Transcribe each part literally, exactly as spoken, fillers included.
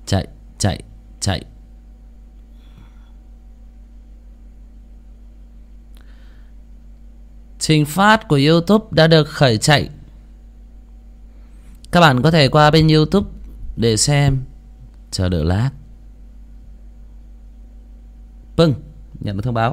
Chạy, chạy, chạy. Trình phát của YouTube đã được khởi chạy. Các bạn có thể qua bên YouTube để xem. Chờ đợi lát. Vâng, nhận được thông báo.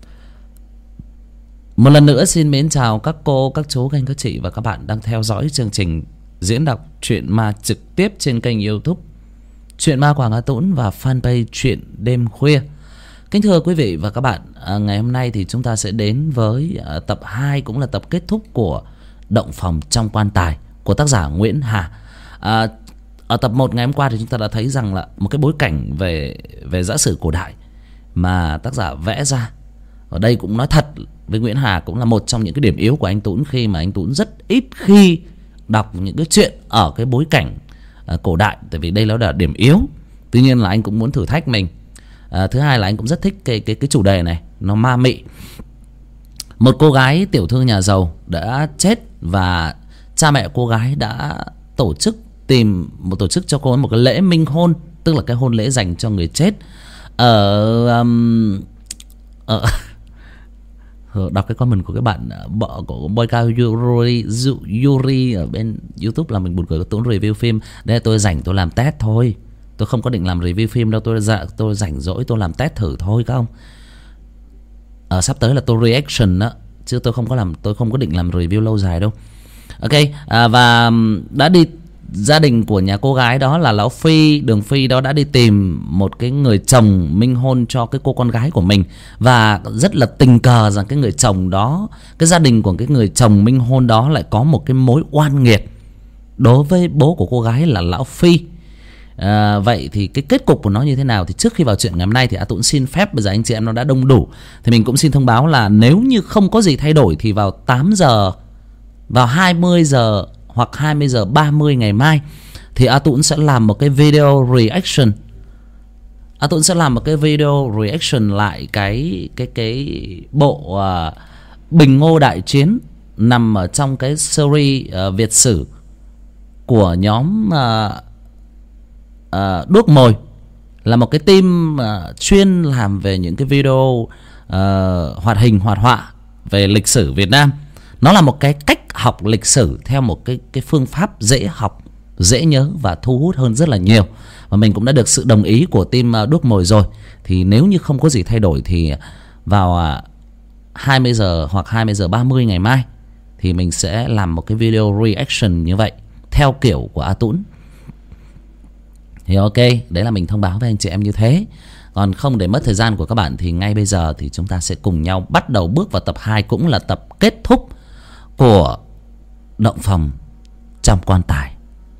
Một lần nữa xin mến chào các cô, các chú, các anh, các chị và các bạn đang theo dõi chương trình diễn đọc truyện ma trực tiếp trên kênh YouTube Truyện Ma Quảng Hà Tũng và fanpage Truyện Đêm Khuya. Kính thưa quý vị và các bạn, à, ngày hôm nay thì chúng ta sẽ đến với à, tập hai, cũng là tập kết thúc của Động Phòng Trong Quan Tài của tác giả Nguyễn Hà. À, ở tập một ngày hôm qua thì chúng ta đã thấy rằng là một cái bối cảnh về về giả sử cổ đại mà tác giả vẽ ra. Ở đây cũng nói thật với Nguyễn Hà, cũng là một trong những cái điểm yếu của anh Tũng, khi mà anh Tũng rất ít khi đọc những cái chuyện ở cái bối cảnh à, cổ đại, tại vì đây nó là điểm yếu. Tuy nhiên là anh cũng muốn thử thách mình. À, thứ hai là anh cũng rất thích cái cái cái chủ đề này, nó ma mị. Một cô gái tiểu thư nhà giàu đã chết và cha mẹ cô gái đã tổ chức tìm một tổ chức cho cô ấy một cái lễ minh hôn, tức là cái hôn lễ dành cho người chết ở um, ở đọc cái comment của cái bạn bọ của boy cao Yuri, Yuri ở bên YouTube là mình buồn cười. Có Tũng review phim đây, tôi rảnh tôi làm test thôi, tôi không có định làm review phim đâu, tôi dạ, tôi rảnh rỗi tôi làm test thử thôi các ông. Ờ, sắp tới là tôi reaction đó, chứ tôi không có làm, tôi không có định làm review lâu dài đâu. Ok, à, và đã đi, gia đình của nhà cô gái đó là lão Phi, Đường Phi đó đã đi tìm một cái người chồng minh hôn cho cái cô con gái của mình. Và rất là tình cờ rằng cái người chồng đó, cái gia đình của cái người chồng minh hôn đó lại có một cái mối oan nghiệt đối với bố của cô gái là lão Phi. À, vậy thì cái kết cục của nó như thế nào? Thì trước khi vào chuyện ngày hôm nay thì A Tũng xin phép, bây giờ anh chị em nó đã đông đủ thì mình cũng xin thông báo là nếu như không có gì thay đổi thì vào tám giờ, vào hai mươi giờ hoặc hai mươi giờ ba mươi ngày mai thì A Tũng sẽ làm một cái video reaction. A Tũng sẽ làm một cái video reaction lại cái cái cái bộ uh, Bình Ngô Đại Chiến nằm ở trong cái series uh, Việt sử của nhóm uh, uh, Đuốc Mồi, là một cái team uh, chuyên làm về những cái video uh, hoạt hình hoạt họa về lịch sử Việt Nam. Nó là một cái cách học lịch sử theo một cái cái phương pháp dễ học, dễ nhớ và thu hút hơn rất là nhiều. Và mình cũng đã được sự đồng ý của team Đuốc Mồi rồi. Thì nếu như không có gì thay đổi thì vào hai mươi giờ hoặc hai mươi giờ ba mươi ngày mai thì mình sẽ làm một cái video reaction như vậy theo kiểu của A Tũng. Thì ok, đấy là mình thông báo với anh chị em như thế. Còn không để mất thời gian của các bạn thì ngay bây giờ thì chúng ta sẽ cùng nhau bắt đầu bước vào tập hai, cũng là tập kết thúc của Động Phòng Trong Quan Tài.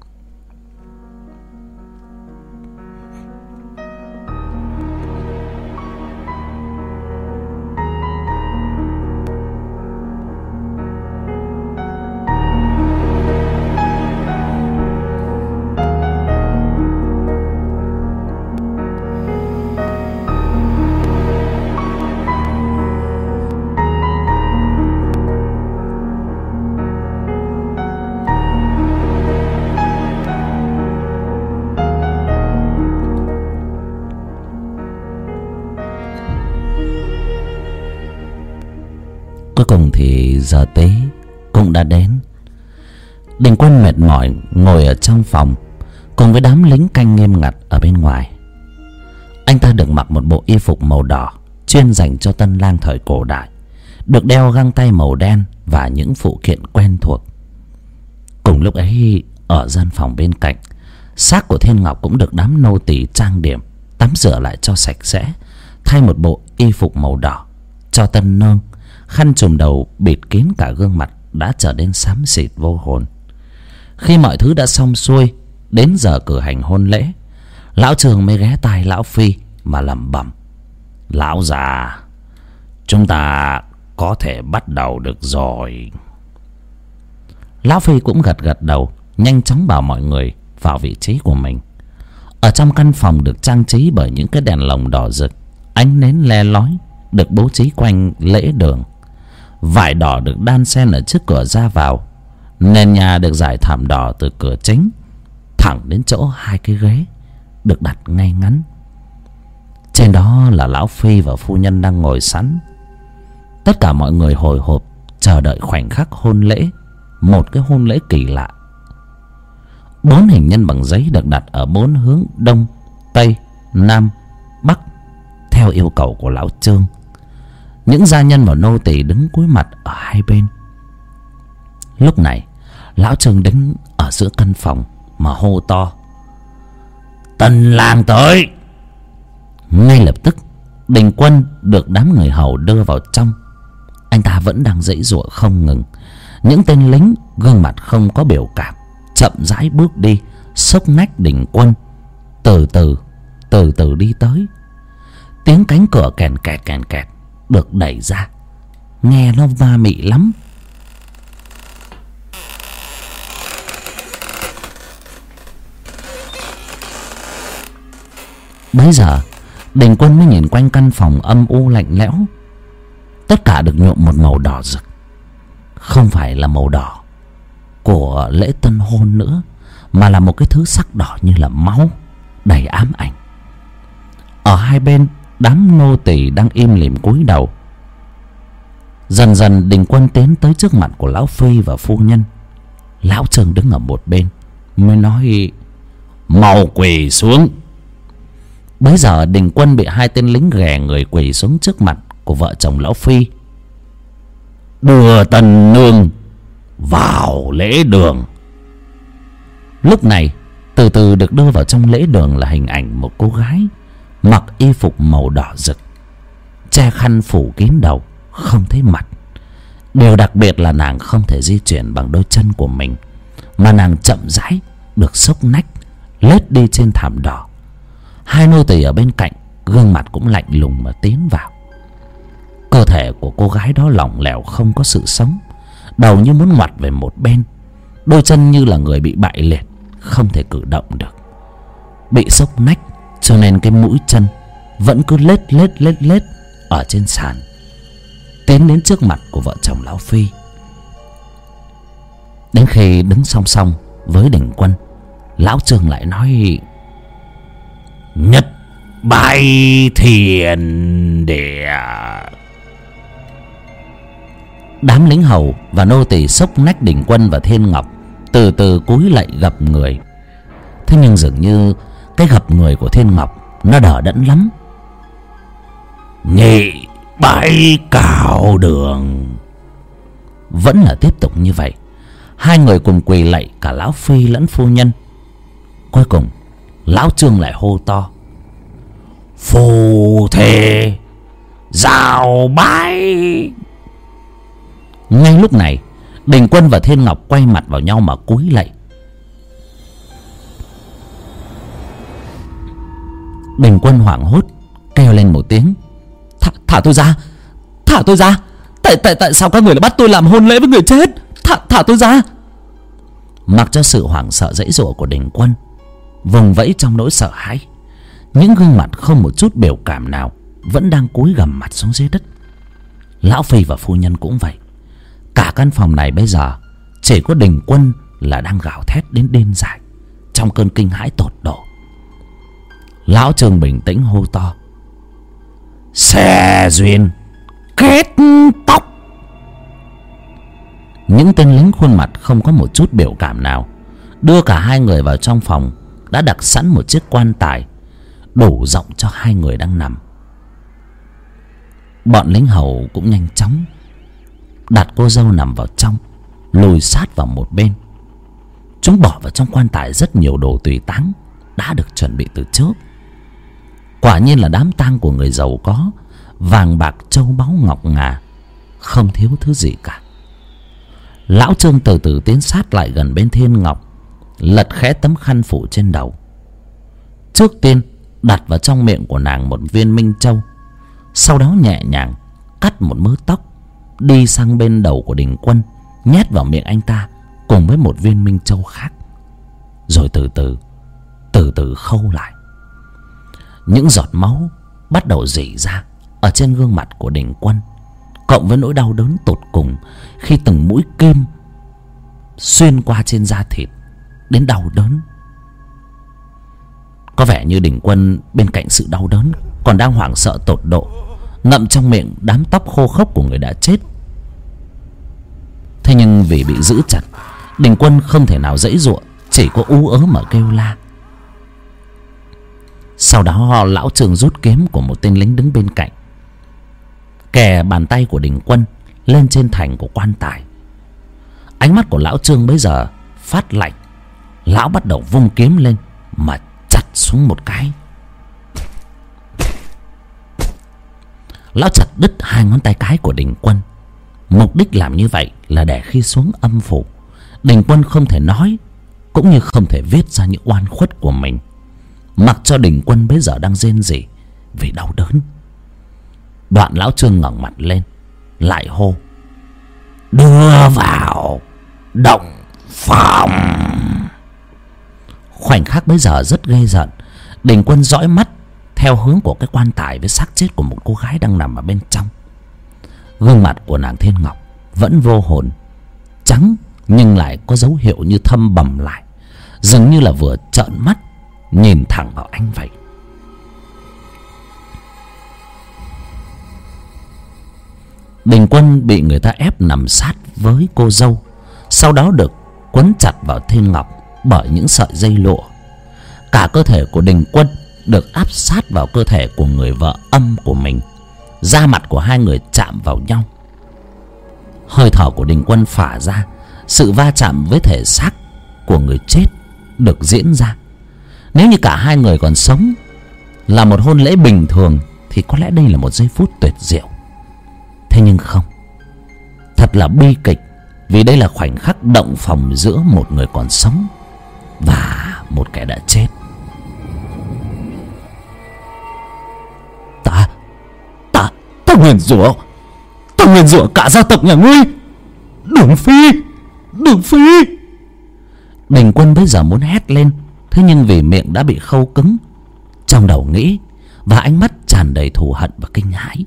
Cuối cùng thì giờ tế cũng đã đến. Đình Quân mệt mỏi ngồi ở trong phòng cùng với đám lính canh nghiêm ngặt ở bên ngoài. Anh ta được mặc một bộ y phục màu đỏ chuyên dành cho tân lang thời cổ đại, được đeo găng tay màu đen và những phụ kiện quen thuộc. Cùng lúc ấy, ở gian phòng bên cạnh, xác của Thiên Ngọc cũng được đám nô tỳ trang điểm, tắm rửa lại cho sạch sẽ, thay một bộ y phục màu đỏ cho tân nương. Khăn trùm đầu bịt kín cả gương mặt đã trở nên xám xịt vô hồn. Khi mọi thứ đã xong xuôi, đến giờ cử hành hôn lễ, lão Trường mới ghé tai lão Phi mà lẩm bẩm: "Lão già, chúng ta có thể bắt đầu được rồi." Lão Phi cũng gật gật đầu, nhanh chóng bảo mọi người vào vị trí của mình. Ở trong căn phòng được trang trí bởi những cái đèn lồng đỏ rực, ánh nến le lói được bố trí quanh lễ đường. Vải đỏ được đan xen ở trước cửa ra vào. Nền nhà được rải thảm đỏ từ cửa chính thẳng đến chỗ hai cái ghế được đặt ngay ngắn. Trên đó là lão Phi và phu nhân đang ngồi sẵn. Tất cả mọi người hồi hộp chờ đợi khoảnh khắc hôn lễ. Một cái hôn lễ kỳ lạ. Bốn hình nhân bằng giấy được đặt ở bốn hướng đông, tây, nam, bắc theo yêu cầu của lão Trương. Những gia nhân và nô tỳ đứng cúi mặt ở hai bên. Lúc này lão Trương đứng ở giữa căn phòng mà hô to: "Tân lang tới!" Ngay lập tức Đình Quân được đám người hầu đưa vào trong. Anh ta vẫn đang giãy giụa không ngừng. Những tên lính gương mặt không có biểu cảm chậm rãi bước đi, xốc nách Đình Quân, từ từ từ từ đi tới. Tiếng cánh cửa kèn kẹt kèn kẹt được đẩy ra, nghe nó ma mị lắm. Bấy giờ Đình Quân mới nhìn quanh căn phòng âm u lạnh lẽo. Tất cả được nhuộm một màu đỏ rực. Không phải là màu đỏ của lễ tân hôn nữa, mà là một cái thứ sắc đỏ như là máu, đầy ám ảnh. Ở hai bên, đám nô tỳ đang im lìm cúi đầu. Dần dần Đình Quân tiến tới trước mặt của lão Phi và phu nhân. Lão Trương đứng ở một bên mới nói: "Mau quỳ xuống." Bấy giờ Đình Quân bị hai tên lính ghè người quỳ xuống trước mặt của vợ chồng lão Phi. "Đưa tân nương vào lễ đường." Lúc này từ từ được đưa vào trong lễ đường là hình ảnh một cô gái mặc y phục màu đỏ rực, che khăn phủ kín đầu, không thấy mặt. Điều đặc biệt là nàng không thể di chuyển bằng đôi chân của mình, mà nàng chậm rãi được xốc nách lết đi trên thảm đỏ. Hai nô tỳ ở bên cạnh gương mặt cũng lạnh lùng mà tiến vào. Cơ thể của cô gái đó lỏng lẻo không có sự sống, đầu như muốn ngoặt về một bên, đôi chân như là người bị bại liệt, không thể cử động được. Bị xốc nách cho nên cái mũi chân vẫn cứ lết lết lết lết ở trên sàn. Tiến đến trước mặt của vợ chồng lão Phi. Đến khi đứng song song với Đình Quân, lão Trương lại nói: "Nhất bái thiền địa." Đám lính hầu và nô tỳ xốc nách Đình Quân và Thiên Ngọc, từ từ cúi lạy gập người. Thế nhưng dường như cái gập người của Thiên Ngọc nó đờ đẫn lắm. "Nhị bái cào đường." Vẫn là tiếp tục như vậy. Hai người cùng quỳ lạy cả lão Phi lẫn phu nhân. Cuối cùng lão Trương lại hô to: "Phù thề giao bái." Ngay lúc này Đình Quân và Thiên Ngọc quay mặt vào nhau mà cúi lạy. Đình Quân hoảng hốt kêu lên một tiếng: Thả, thả tôi ra, thả tôi ra. Tại tại tại sao các người lại bắt tôi làm hôn lễ với người chết? Thả thả tôi ra. Mặc cho sự hoảng sợ dãy dụa của Đình Quân, vùng vẫy trong nỗi sợ hãi, những gương mặt không một chút biểu cảm nào vẫn đang cúi gằm mặt xuống dưới đất. Lão Phi và phu nhân cũng vậy. Cả căn phòng này bây giờ chỉ có Đình Quân là đang gào thét đến điên dại trong cơn kinh hãi tột độ. Lão Trương bình tĩnh hô to: "Xe duyên kết tóc." Những tên lính khuôn mặt không có một chút biểu cảm nào đưa cả hai người vào trong phòng đã đặt sẵn một chiếc quan tài đủ rộng cho hai người đang nằm. Bọn lính hầu cũng nhanh chóng đặt cô dâu nằm vào trong, lùi sát vào một bên. Chúng bỏ vào trong quan tài rất nhiều đồ tùy táng đã được chuẩn bị từ trước. Quả nhiên là đám tang của người giàu có, vàng bạc châu báu ngọc ngà, không thiếu thứ gì cả. Lão Trương từ từ tiến sát lại gần bên Thiên Ngọc, lật khẽ tấm khăn phủ trên đầu. Trước tiên đặt vào trong miệng của nàng một viên minh châu, sau đó nhẹ nhàng cắt một mớ tóc, đi sang bên đầu của Đình Quân, nhét vào miệng anh ta cùng với một viên minh châu khác, rồi từ từ từ từ khâu lại. Những giọt máu bắt đầu rỉ ra ở trên gương mặt của Đình Quân, cộng với nỗi đau đớn tột cùng khi từng mũi kim xuyên qua trên da thịt đến đau đớn. Có vẻ như Đình Quân bên cạnh sự đau đớn còn đang hoảng sợ tột độ, ngậm trong miệng đám tóc khô khốc của người đã chết. Thế nhưng vì bị giữ chặt, Đình Quân không thể nào giãy giụa, chỉ có ú ớ mà kêu la. Sau đó lão Trương rút kiếm của một tên lính đứng bên cạnh, kè bàn tay của Đình Quân lên trên thành của quan tài. Ánh mắt của lão Trương bấy giờ phát lạnh. Lão bắt đầu vung kiếm lên mà chặt xuống một cái. Lão chặt đứt hai ngón tay cái của Đình Quân. Mục đích làm như vậy là để khi xuống âm phủ, Đình Quân không thể nói cũng như không thể viết ra những oan khuất của mình, mặc cho Đình Quân bây giờ đang rên rỉ vì đau đớn. Đoạn lão Trương ngẩng mặt lên lại hô: "Đưa vào động phòng." Khoảnh khắc bây giờ rất ghê rợn. Đình Quân dõi mắt theo hướng của cái quan tài với xác chết của một cô gái đang nằm ở bên trong. Gương mặt của nàng Thiên Ngọc vẫn vô hồn, trắng nhưng lại có dấu hiệu như thâm bầm lại, dường như là vừa trợn mắt nhìn thẳng vào anh vậy. Đình Quân bị người ta ép nằm sát với cô dâu, sau đó được quấn chặt vào Thiên Ngọc bởi những sợi dây lụa. Cả cơ thể của Đình Quân được áp sát vào cơ thể của người vợ âm của mình. Da mặt của hai người chạm vào nhau. Hơi thở của Đình Quân phả ra, sự va chạm với thể xác của người chết được diễn ra. Nếu như cả hai người còn sống, là một hôn lễ bình thường, thì có lẽ đây là một giây phút tuyệt diệu. Thế nhưng không, thật là bi kịch, vì đây là khoảnh khắc động phòng giữa một người còn sống và một kẻ đã chết. Ta, ta, ta nguyền rủa, ta nguyền rủa cả gia tộc nhà ngươi. Đường Phi, Đường Phi. Đình Quân bây giờ muốn hét lên, thế nhưng vì miệng đã bị khâu cứng, trong đầu nghĩ và ánh mắt tràn đầy thù hận và kinh hãi.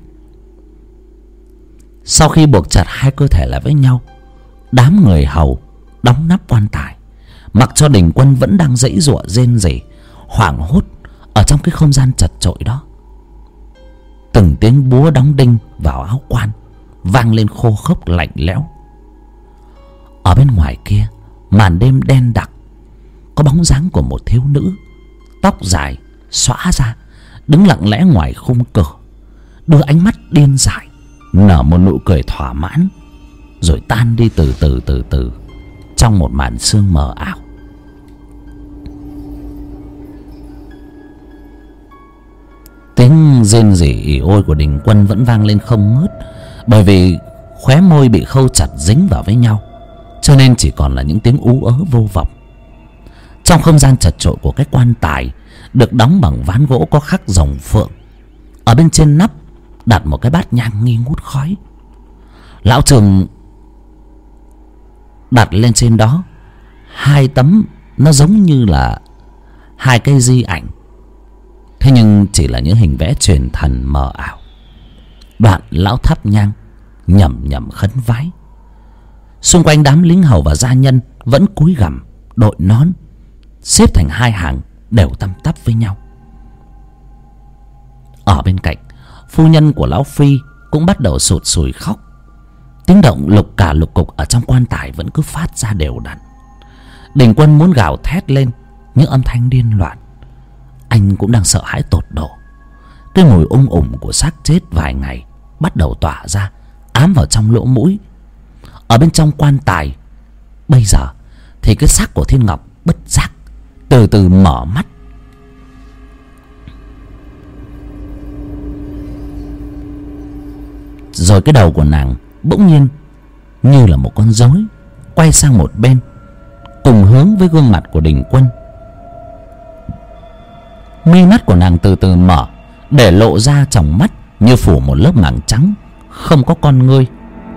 Sau khi buộc chặt hai cơ thể lại với nhau, đám người hầu đóng nắp quan tài, mặc cho Đình Quân vẫn đang giãy giụa rên rỉ, hoảng hốt ở trong cái không gian chật chội đó. Từng tiếng búa đóng đinh vào áo quan vang lên khô khốc lạnh lẽo. Ở bên ngoài kia, màn đêm đen đặc, có bóng dáng của một thiếu nữ, tóc dài xõa ra, đứng lặng lẽ ngoài khung cửa, đưa ánh mắt điên dại, nở một nụ cười thỏa mãn, rồi tan đi từ từ từ từ trong một màn sương mờ ảo. Tiếng rên rỉ ỉ ôi của Đình Quân vẫn vang lên không ngớt, bởi vì khóe môi bị khâu chặt dính vào với nhau, cho nên chỉ còn là những tiếng ú ớ vô vọng. Trong không gian chật chội của cái quan tài được đóng bằng ván gỗ có khắc rồng phượng, ở bên trên nắp đặt một cái bát nhang nghi ngút khói. Lão Trương đặt lên trên đó hai tấm, nó giống như là hai cây di ảnh, thế nhưng chỉ là những hình vẽ truyền thần mờ ảo. Đoạn lão thắp nhang nhẩm nhẩm khấn vái. Xung quanh đám lính hầu và gia nhân vẫn cúi gằm đội nón, xếp thành hai hàng đều tăm tắp với nhau. Ở bên cạnh, phu nhân của lão Phi cũng bắt đầu sụt sùi khóc. Tiếng động lục cả lục cục ở trong quan tài vẫn cứ phát ra đều đặn. Đình Quân muốn gào thét lên những âm thanh điên loạn. Anh cũng đang sợ hãi tột độ. Cái mùi ung ủng của xác chết vài ngày bắt đầu tỏa ra, ám vào trong lỗ mũi. Ở bên trong quan tài bây giờ thì cái xác của Thiên Ngọc bất giác từ từ mở mắt. Rồi cái đầu của nàng bỗng nhiên như là một con rối quay sang một bên, cùng hướng với gương mặt của Đình Quân. Mi mắt của nàng từ từ mở, để lộ ra tròng mắt như phủ một lớp màng trắng, không có con ngươi.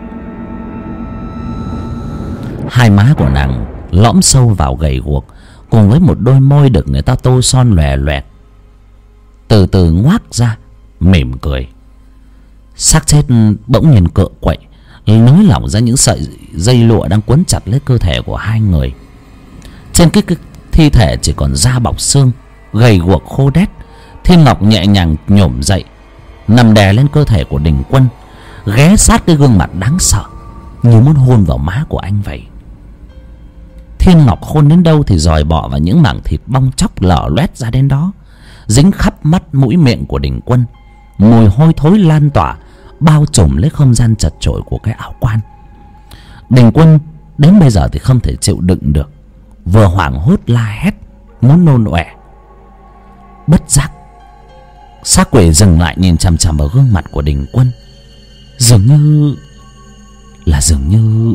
Hai má của nàng lõm sâu vào gầy guộc, cùng với một đôi môi được người ta tô son lòe loẹt, từ từ ngoác ra mỉm cười. Xác chết bỗng nhiên cựa quậy, nới lỏng ra những sợi dây lụa đang quấn chặt lấy cơ thể của hai người. Trên cái, cái thi thể chỉ còn da bọc xương, gầy guộc khô đét, Thiên Ngọc nhẹ nhàng nhổm dậy, nằm đè lên cơ thể của Đình Quân, ghé sát cái gương mặt đáng sợ như muốn hôn vào má của anh vậy. Thiên Ngọc hôn đến đâu thì dòi bọ vào những mảng thịt bong chóc lở loét ra đến đó, dính khắp mắt mũi miệng của Đình Quân. Mùi hôi thối lan tỏa bao trùm lấy không gian chật chội của cái áo quan. Đình Quân đến bây giờ thì không thể chịu đựng được, vừa hoảng hốt la hét muốn nôn ọe. Bất giác xác quỷ dừng lại nhìn chằm chằm vào gương mặt của Đình Quân, dường như là dường như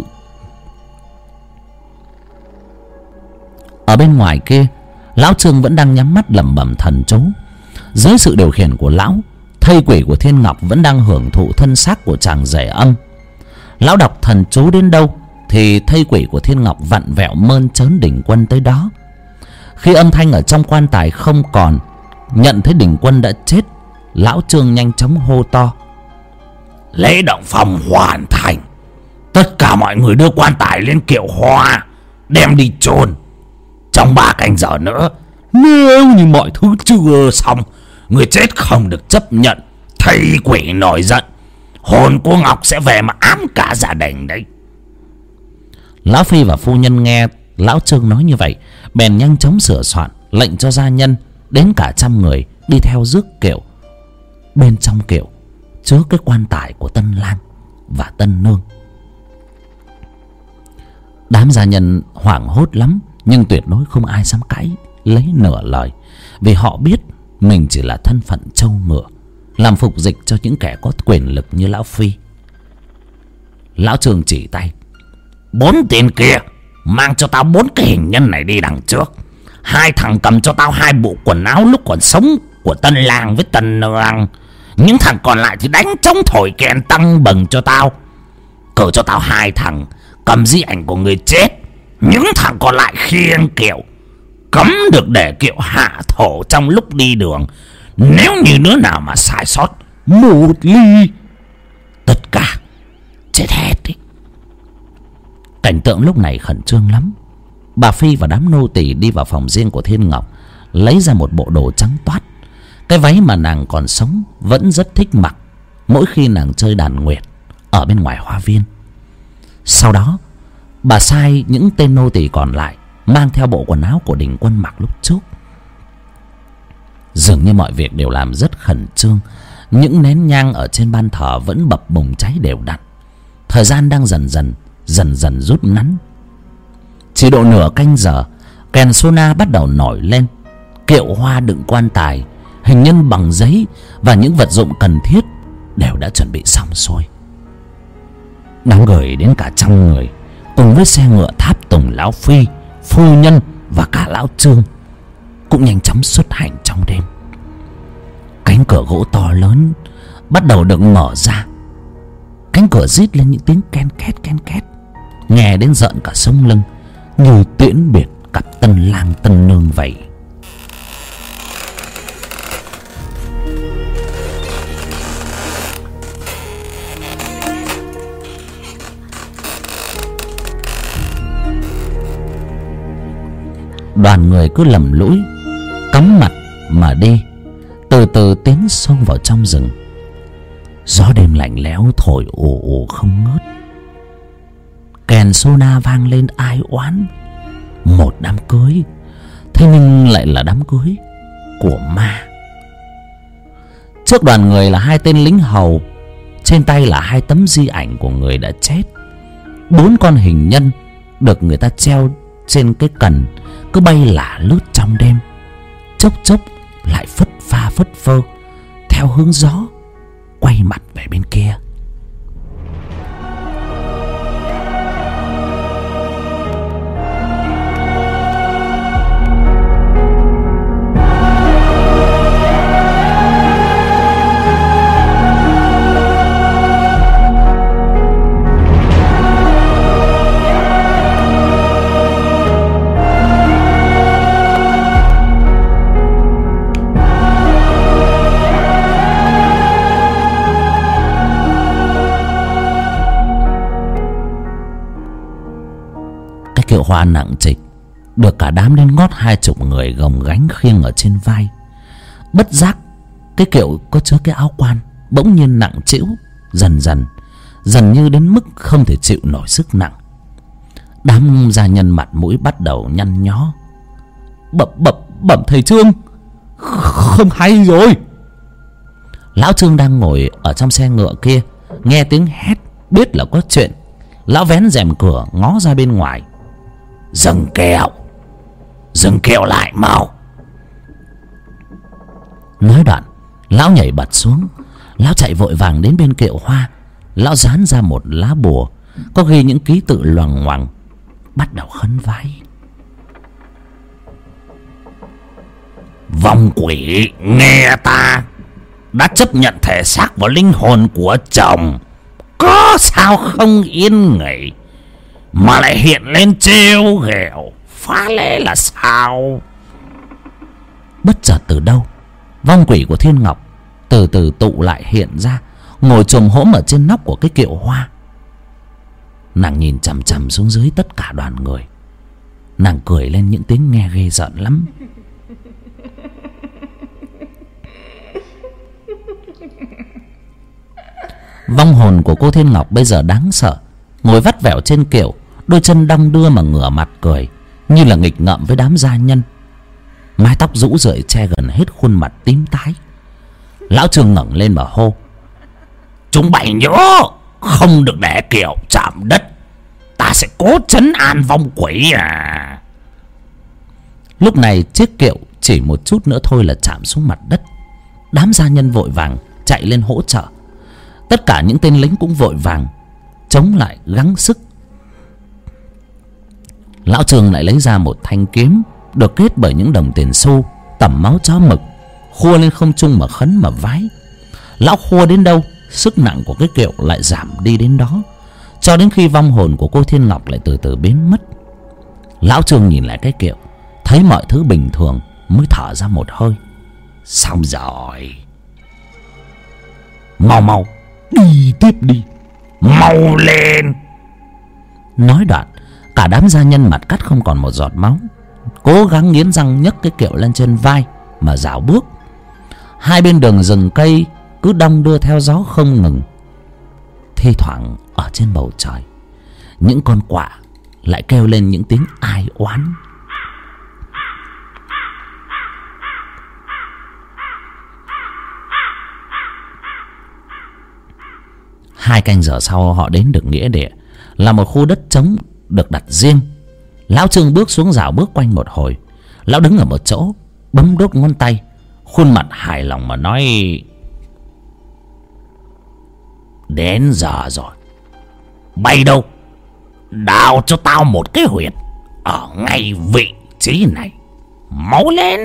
ở bên ngoài kia, lão Trương vẫn đang nhắm mắt lẩm bẩm thần chú. Dưới sự điều khiển của lão, thây quỷ của Thiên Ngọc vẫn đang hưởng thụ thân xác của chàng rể âm. Lão đọc thần chú đến đâu thì thây quỷ của Thiên Ngọc vặn vẹo mơn trớn Đình Quân tới đó. Khi âm thanh ở trong quan tài không còn, nhận thấy Đình Quân đã chết, lão Trương nhanh chóng hô to: lễ động phòng hoàn thành, tất cả mọi người đưa quan tài lên kiệu hoa đem đi chôn. Trong ba canh giờ nữa, nếu như mọi thứ chưa xong, người chết không được chấp nhận, thây quỷ nổi giận, hồn của Ngọc sẽ về mà ám cả gia đình đấy. Lão Phi và phu nhân nghe lão Trương nói như vậy, bèn nhanh chóng sửa soạn lệnh cho gia nhân đến cả trăm người đi theo rước kiệu. Bên trong kiệu chứa cái quan tài của tân lang và tân nương. Đám gia nhân hoảng hốt lắm, nhưng tuyệt đối không ai dám cãi lấy nửa lời, vì họ biết mình chỉ là thân phận trâu ngựa, làm phục dịch cho những kẻ có quyền lực như lão Phi. Lão Trương chỉ tay: bốn tên kia mang cho tao bốn cái hình nhân này đi đằng trước. Hai thằng cầm cho tao hai bộ quần áo lúc còn sống của tân lang với tân nương. Những thằng còn lại thì đánh trống thổi kèn tăng bừng cho tao. Cử cho tao hai thằng cầm di ảnh của người chết. Những thằng còn lại khiêng kiệu, cấm được để kiệu hạ thổ trong lúc đi đường. Nếu như đứa nào mà sai sót một ly, tất cả chết hết đi. Cảnh tượng lúc này khẩn trương lắm. Bà Phi và đám nô tỳ đi vào phòng riêng của Thiên Ngọc, lấy ra một bộ đồ trắng toát, cái váy mà nàng còn sống vẫn rất thích mặc mỗi khi nàng chơi đàn nguyệt ở bên ngoài hoa viên. Sau đó bà sai những tên nô tỳ còn lại mang theo bộ quần áo của Đình Quân mặc lúc trước. Dường như mọi việc đều làm rất khẩn trương. Những nén nhang ở trên ban thờ vẫn bập bùng cháy đều đặn. Thời gian đang dần dần dần dần rút ngắn. Chỉ độ nửa canh giờ, kèn sona bắt đầu nổi lên. Kiệu hoa đựng quan tài, hình nhân bằng giấy và những vật dụng cần thiết đều đã chuẩn bị xong xuôi. Đám người đến cả trăm người, cùng với xe ngựa tháp tùng lão Phi, phu nhân và cả lão Trương cũng nhanh chóng xuất hành trong đêm. Cánh cửa gỗ to lớn bắt đầu được mở ra. Cánh cửa rít lên những tiếng ken két ken két, nghe đến rợn cả sống lưng, như tiễn biệt cặp tân lang tân nương vậy. Đoàn người cứ lầm lũi cắm mặt mà đi, từ từ tiến sâu vào trong rừng. Gió đêm lạnh lẽo thổi ù ù không ngớt. Kèn sona vang lên ai oán. Một đám cưới, thế nhưng lại là đám cưới của ma. Trước đoàn người là hai tên lính hầu, trên tay là hai tấm di ảnh của người đã chết. Bốn con hình nhân được người ta treo trên cái cần cứ bay lả lướt trong đêm, chốc chốc lại phất pha phất phơ theo hướng gió quay mặt về bên kia. Kiệu hoa nặng trịch được cả đám đến ngót hai chục người gồng gánh khiêng ở trên vai. Bất giác cái kiệu có chứa cái áo quan bỗng nhiên nặng trĩu, dần dần dần như đến mức không thể chịu nổi sức nặng. Đám gia nhân mặt mũi bắt đầu nhăn nhó. Bẩm bẩm bẩm thầy Trương, không hay rồi. Lão Trương đang ngồi ở trong xe ngựa kia, nghe tiếng hét biết là có chuyện. Lão vén rèm cửa ngó ra bên ngoài. Dừng kiệu, dừng kiệu lại mau. Nói đoạn, lão nhảy bật xuống. Lão chạy vội vàng đến bên kiệu hoa. Lão dán ra một lá bùa có ghi những ký tự loằng ngoằng, bắt đầu khấn vái. Vong quỷ nghe ta, đã chấp nhận thể xác và linh hồn của chồng, có sao không yên nghỉ mà lại hiện lên trêu ghẹo phá lễ là sao? Bất chợt từ đâu, vong quỷ của Thiên Ngọc từ từ tụ lại hiện ra, ngồi chồm hổm ở trên nóc của cái kiệu hoa. Nàng nhìn chằm chằm xuống dưới tất cả đoàn người. Nàng cười lên những tiếng nghe ghê rợn lắm. Vong hồn của cô Thiên Ngọc bây giờ đáng sợ, ngồi vắt vẻo trên kiệu, đôi chân đong đưa mà ngửa mặt cười, như là nghịch ngợm với đám gia nhân. Mái tóc rũ rượi che gần hết khuôn mặt tím tái. Lão Trương ngẩng lên mà hô: chúng bay nhớ không được để kiệu chạm đất, ta sẽ cố trấn an vong quỷ à. Lúc này chiếc kiệu chỉ một chút nữa thôi là chạm xuống mặt đất. Đám gia nhân vội vàng chạy lên hỗ trợ. Tất cả những tên lính cũng vội vàng chống lại, gắng sức. Lão Trương lại lấy ra một thanh kiếm được kết bởi những đồng tiền xu tẩm máu chó mực, khua lên không trung mà khấn mà vái. Lão khua đến đâu, sức nặng của cái kiệu lại giảm đi đến đó, cho đến khi vong hồn của cô Thiên Ngọc lại từ từ biến mất. Lão Trương nhìn lại cái kiệu, thấy mọi thứ bình thường mới thở ra một hơi. Xong rồi, mau mau đi tiếp đi, mau lên. Nói đoạn, cả đám gia nhân mặt cắt không còn một giọt máu, cố gắng nghiến răng nhấc cái kiệu lên trên vai mà rảo bước. Hai bên đường rừng cây cứ đong đưa theo gió không ngừng. Thi thoảng ở trên bầu trời, những con quạ lại kêu lên những tiếng ai oán. Hai canh giờ sau họ đến được nghĩa địa, là một khu đất trống được đặt riêng. Lão Trương bước xuống rào bước quanh một hồi. Lão đứng ở một chỗ bấm đốt ngón tay, khuôn mặt hài lòng mà nói: đến giờ rồi, bay đâu đào cho tao một cái huyệt ở ngay vị trí này, máu lên.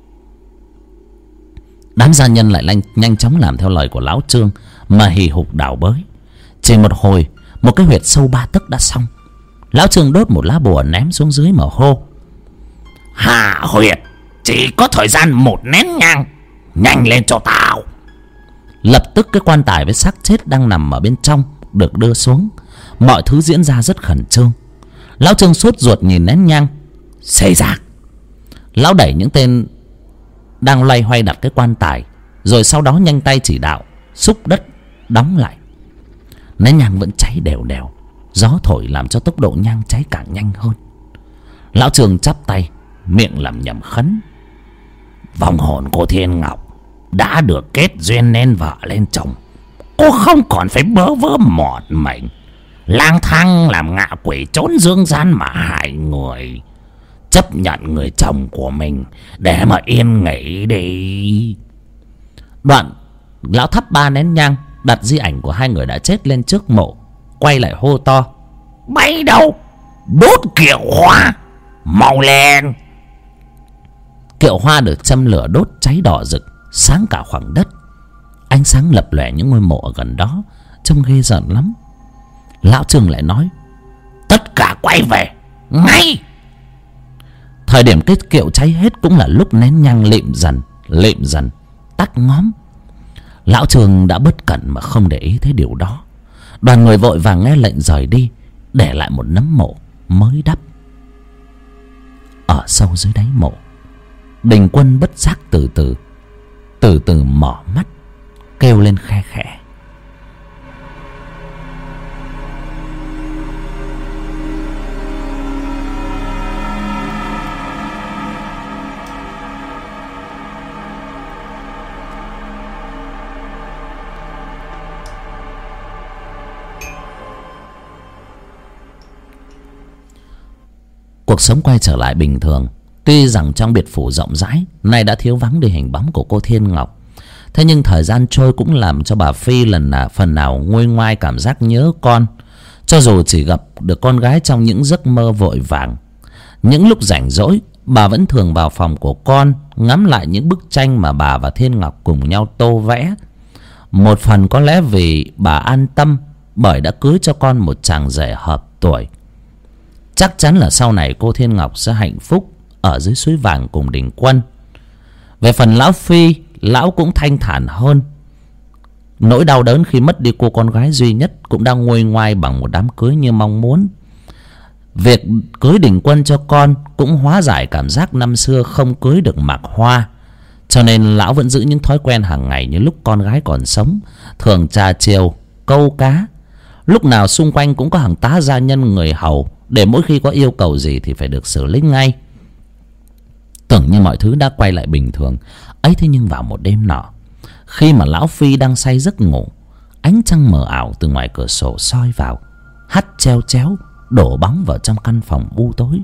Đám gia nhân lại lanh, nhanh chóng làm theo lời của lão Trương mà hì hục đào bới. Chỉ một hồi, một cái huyệt sâu ba tấc đã xong. Lão Trương đốt một lá bùa ném xuống dưới mà hô: hạ huyệt chỉ có thời gian một nén nhang, nhanh lên cho tao. Lập tức cái quan tài với xác chết đang nằm ở bên trong được đưa xuống. Mọi thứ diễn ra rất khẩn trương. Lão Trương sốt ruột nhìn nén nhang, xê ra. Lão đẩy những tên đang loay hoay đặt cái quan tài, rồi sau đó nhanh tay chỉ đạo xúc đất đóng lại. Nén nhang vẫn cháy đều đều, gió thổi làm cho tốc độ nhang cháy càng nhanh hơn. Lão Trương chắp tay, miệng lẩm nhẩm khấn: vong hồn cô Thiên Ngọc đã được kết duyên nên vợ lên chồng, cô không còn phải bơ vơ mọt mệnh lang thang làm ngạ quỷ trốn dương gian mà hại người. Chấp nhận người chồng của mình để mà yên nghỉ đi. Đoạn lão thắp ba nén nhang, đặt di ảnh của hai người đã chết lên trước mộ, quay lại hô to: bay đâu đốt kiệu hoa, mau lên. Kiệu hoa được châm lửa đốt cháy đỏ rực, sáng cả khoảng đất. Ánh sáng lập lòe những ngôi mộ ở gần đó, trông ghê rợn lắm. Lão Trương lại nói: tất cả quay về ngay. Thời điểm cái kiệu cháy hết cũng là lúc nén nhang lịm dần lịm dần tắt ngóm. Lão Trương đã bất cẩn mà không để ý thấy điều đó. Đoàn người vội vàng nghe lệnh rời đi, để lại một nấm mộ mới đắp. Ở sâu dưới đáy mộ, Đình Quân bất giác từ từ Từ từ mở mắt, kêu lên khe khẽ. Cuộc sống quay trở lại bình thường. Tuy rằng trong biệt phủ rộng rãi nay đã thiếu vắng đi hình bóng của cô Thiên Ngọc, thế nhưng thời gian trôi cũng làm cho bà Phi lần nào phần nào nguôi ngoai cảm giác nhớ con. Cho dù chỉ gặp được con gái trong những giấc mơ vội vàng, những lúc rảnh rỗi bà vẫn thường vào phòng của con, ngắm lại những bức tranh mà bà và Thiên Ngọc cùng nhau tô vẽ. Một phần có lẽ vì bà an tâm, bởi đã cưới cho con một chàng rể hợp tuổi. Chắc chắn là sau này cô Thiên Ngọc sẽ hạnh phúc ở dưới suối vàng cùng Đình Quân. Về phần lão Phi, lão cũng thanh thản hơn. Nỗi đau đớn khi mất đi cô con gái duy nhất cũng đang nguôi ngoai bằng một đám cưới như mong muốn. Việc cưới Đình Quân cho con cũng hóa giải cảm giác năm xưa không cưới được Mạc Hoa. Cho nên lão vẫn giữ những thói quen hàng ngày như lúc con gái còn sống, thường trà chiều, câu cá. Lúc nào xung quanh cũng có hàng tá gia nhân người hầu, để mỗi khi có yêu cầu gì thì phải được xử lý ngay. Tưởng như mọi thứ đã quay lại bình thường ấy, thế nhưng vào một đêm nọ, khi mà lão Phi đang say giấc ngủ, ánh trăng mờ ảo từ ngoài cửa sổ soi vào, hắt treo chéo đổ bóng vào trong căn phòng u tối.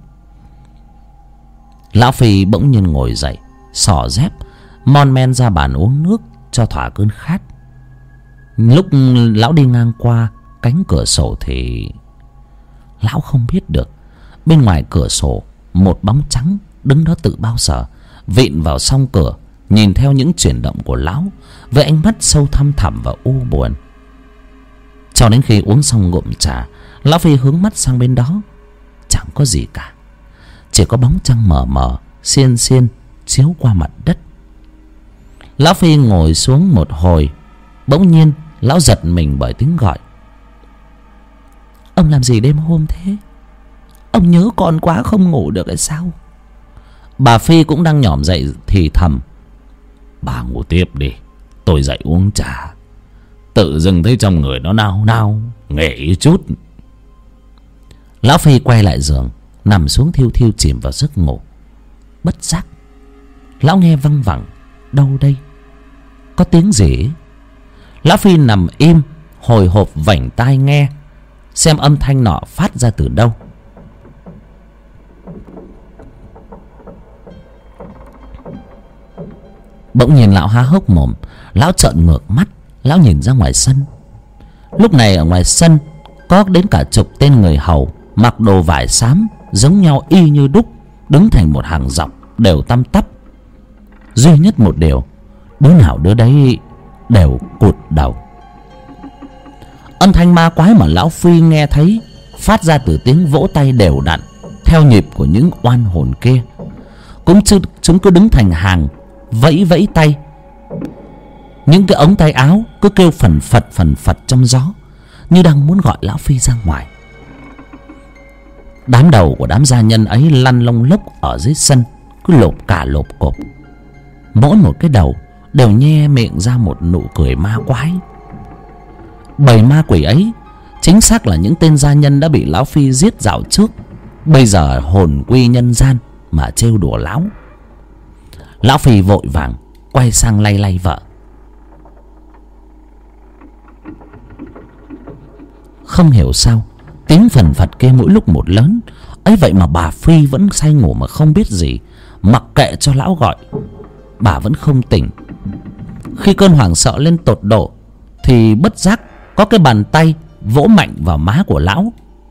Lão Phi bỗng nhiên ngồi dậy, xỏ dép, mon men ra bàn uống nước cho thỏa cơn khát. Lúc lão đi ngang qua cánh cửa sổ thì lão không biết được bên ngoài cửa sổ một bóng trắng đứng đó từ bao giờ, vịn vào song cửa, nhìn theo những chuyển động của lão với ánh mắt sâu thăm thẳm và u buồn. Cho đến khi uống xong ngụm trà, lão Phi hướng mắt sang bên đó, chẳng có gì cả, chỉ có bóng trăng mờ mờ xiên xiên chiếu qua mặt đất. Lão Phi ngồi xuống một hồi, bỗng nhiên lão giật mình bởi tiếng gọi. Ông làm gì đêm hôm thế? Ông nhớ con quá không ngủ được hay sao? Bà Phi cũng đang nhỏm dậy thì thầm. Bà ngủ tiếp đi, tôi dậy uống trà. Tự dưng thấy trong người nó nao nao, nghỉ chút. Lão Phi quay lại giường, nằm xuống thiêu thiêu chìm vào giấc ngủ. Bất giác lão nghe văng vẳng đâu đây, có tiếng gì. Lão Phi nằm im, hồi hộp vảnh tai nghe xem âm thanh nọ phát ra từ đâu. Bỗng nhiên lão há hốc mồm, lão trợn ngược mắt, lão nhìn ra ngoài sân. Lúc này ở ngoài sân có đến cả chục tên người hầu mặc đồ vải xám giống nhau y như đúc, đứng thành một hàng dọc đều tăm tắp. Duy nhất một điều, đứa nào đứa đấy đều cụt đầu. Âm thanh ma quái mà lão Phi nghe thấy phát ra từ tiếng vỗ tay đều đặn theo nhịp của những oan hồn kia. Cũng chứ, chúng cứ đứng thành hàng vẫy vẫy tay, những cái ống tay áo cứ kêu phần phật phần phật trong gió, như đang muốn gọi lão Phi ra ngoài. Đám đầu của đám gia nhân ấy lăn lông lốc ở dưới sân, cứ lộp cả lộp cộp. Mỗi một cái đầu đều nhe miệng ra một nụ cười ma quái. Bầy ma quỷ ấy chính xác là những tên gia nhân đã bị lão Phi giết dạo trước, bây giờ hồn quy nhân gian mà trêu đùa lão. Lão Phi vội vàng quay sang lay lay vợ. Không hiểu sao tiếng phần phật kia mỗi lúc một lớn ấy, vậy mà bà Phi vẫn say ngủ mà không biết gì, mặc kệ cho lão gọi, bà vẫn không tỉnh. Khi cơn hoảng sợ lên tột độ thì bất giác có cái bàn tay vỗ mạnh vào má của lão.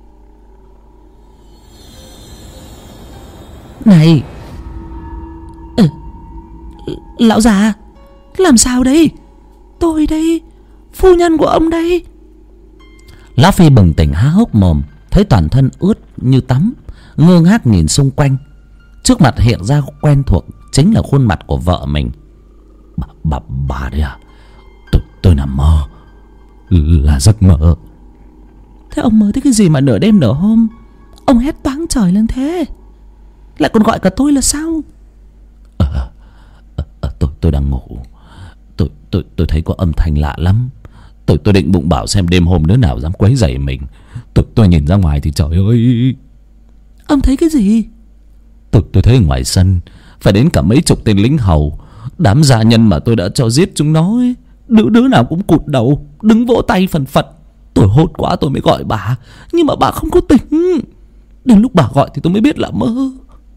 Này, ừ, lão già, làm sao đây? Tôi đây, phu nhân của ông đây. Lão Phi bừng tỉnh há hốc mồm, thấy toàn thân ướt như tắm, ngơ ngác nhìn xung quanh. Trước mặt hiện ra quen thuộc, chính là khuôn mặt của vợ mình. Bà, bà, bà đấy à? Tôi, tôi nằm mơ, là giấc mơ. Thế ông mơ thấy cái gì mà nửa đêm nửa hôm ông hét toáng trời lên thế? lại còn gọi cả tôi là sao? Ờ, à, à, tôi tôi đang ngủ. Tôi tôi tôi thấy có âm thanh lạ lắm. Tôi tôi định bụng bảo xem đêm hôm đứa nào dám quấy rầy mình. Tôi tôi nhìn ra ngoài thì trời ơi. Ông thấy cái gì? Tôi tôi thấy ngoài sân phải đến cả mấy chục tên lính hầu, đám gia nhân mà tôi đã cho giết chúng nó ấy. Đứa đứa nào cũng cụt đầu, đứng vỗ tay phần phật. Tôi hốt quá tôi mới gọi bà, nhưng mà bà không có tỉnh. Đến lúc bà gọi thì tôi mới biết là mơ.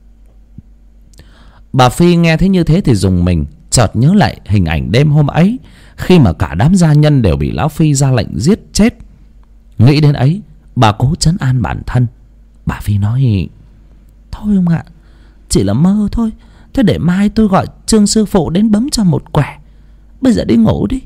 Bà Phi nghe thấy như thế thì rùng mình, chợt nhớ lại hình ảnh đêm hôm ấy, khi mà cả đám gia nhân đều bị lão Phi ra lệnh giết chết. Nghĩ đến ấy, bà cố trấn an bản thân. Bà Phi nói: thôi ông ạ, chỉ là mơ thôi. Thế để mai tôi gọi Trương sư phụ đến bấm cho một quẻ. Bây giờ đi ngủ đi.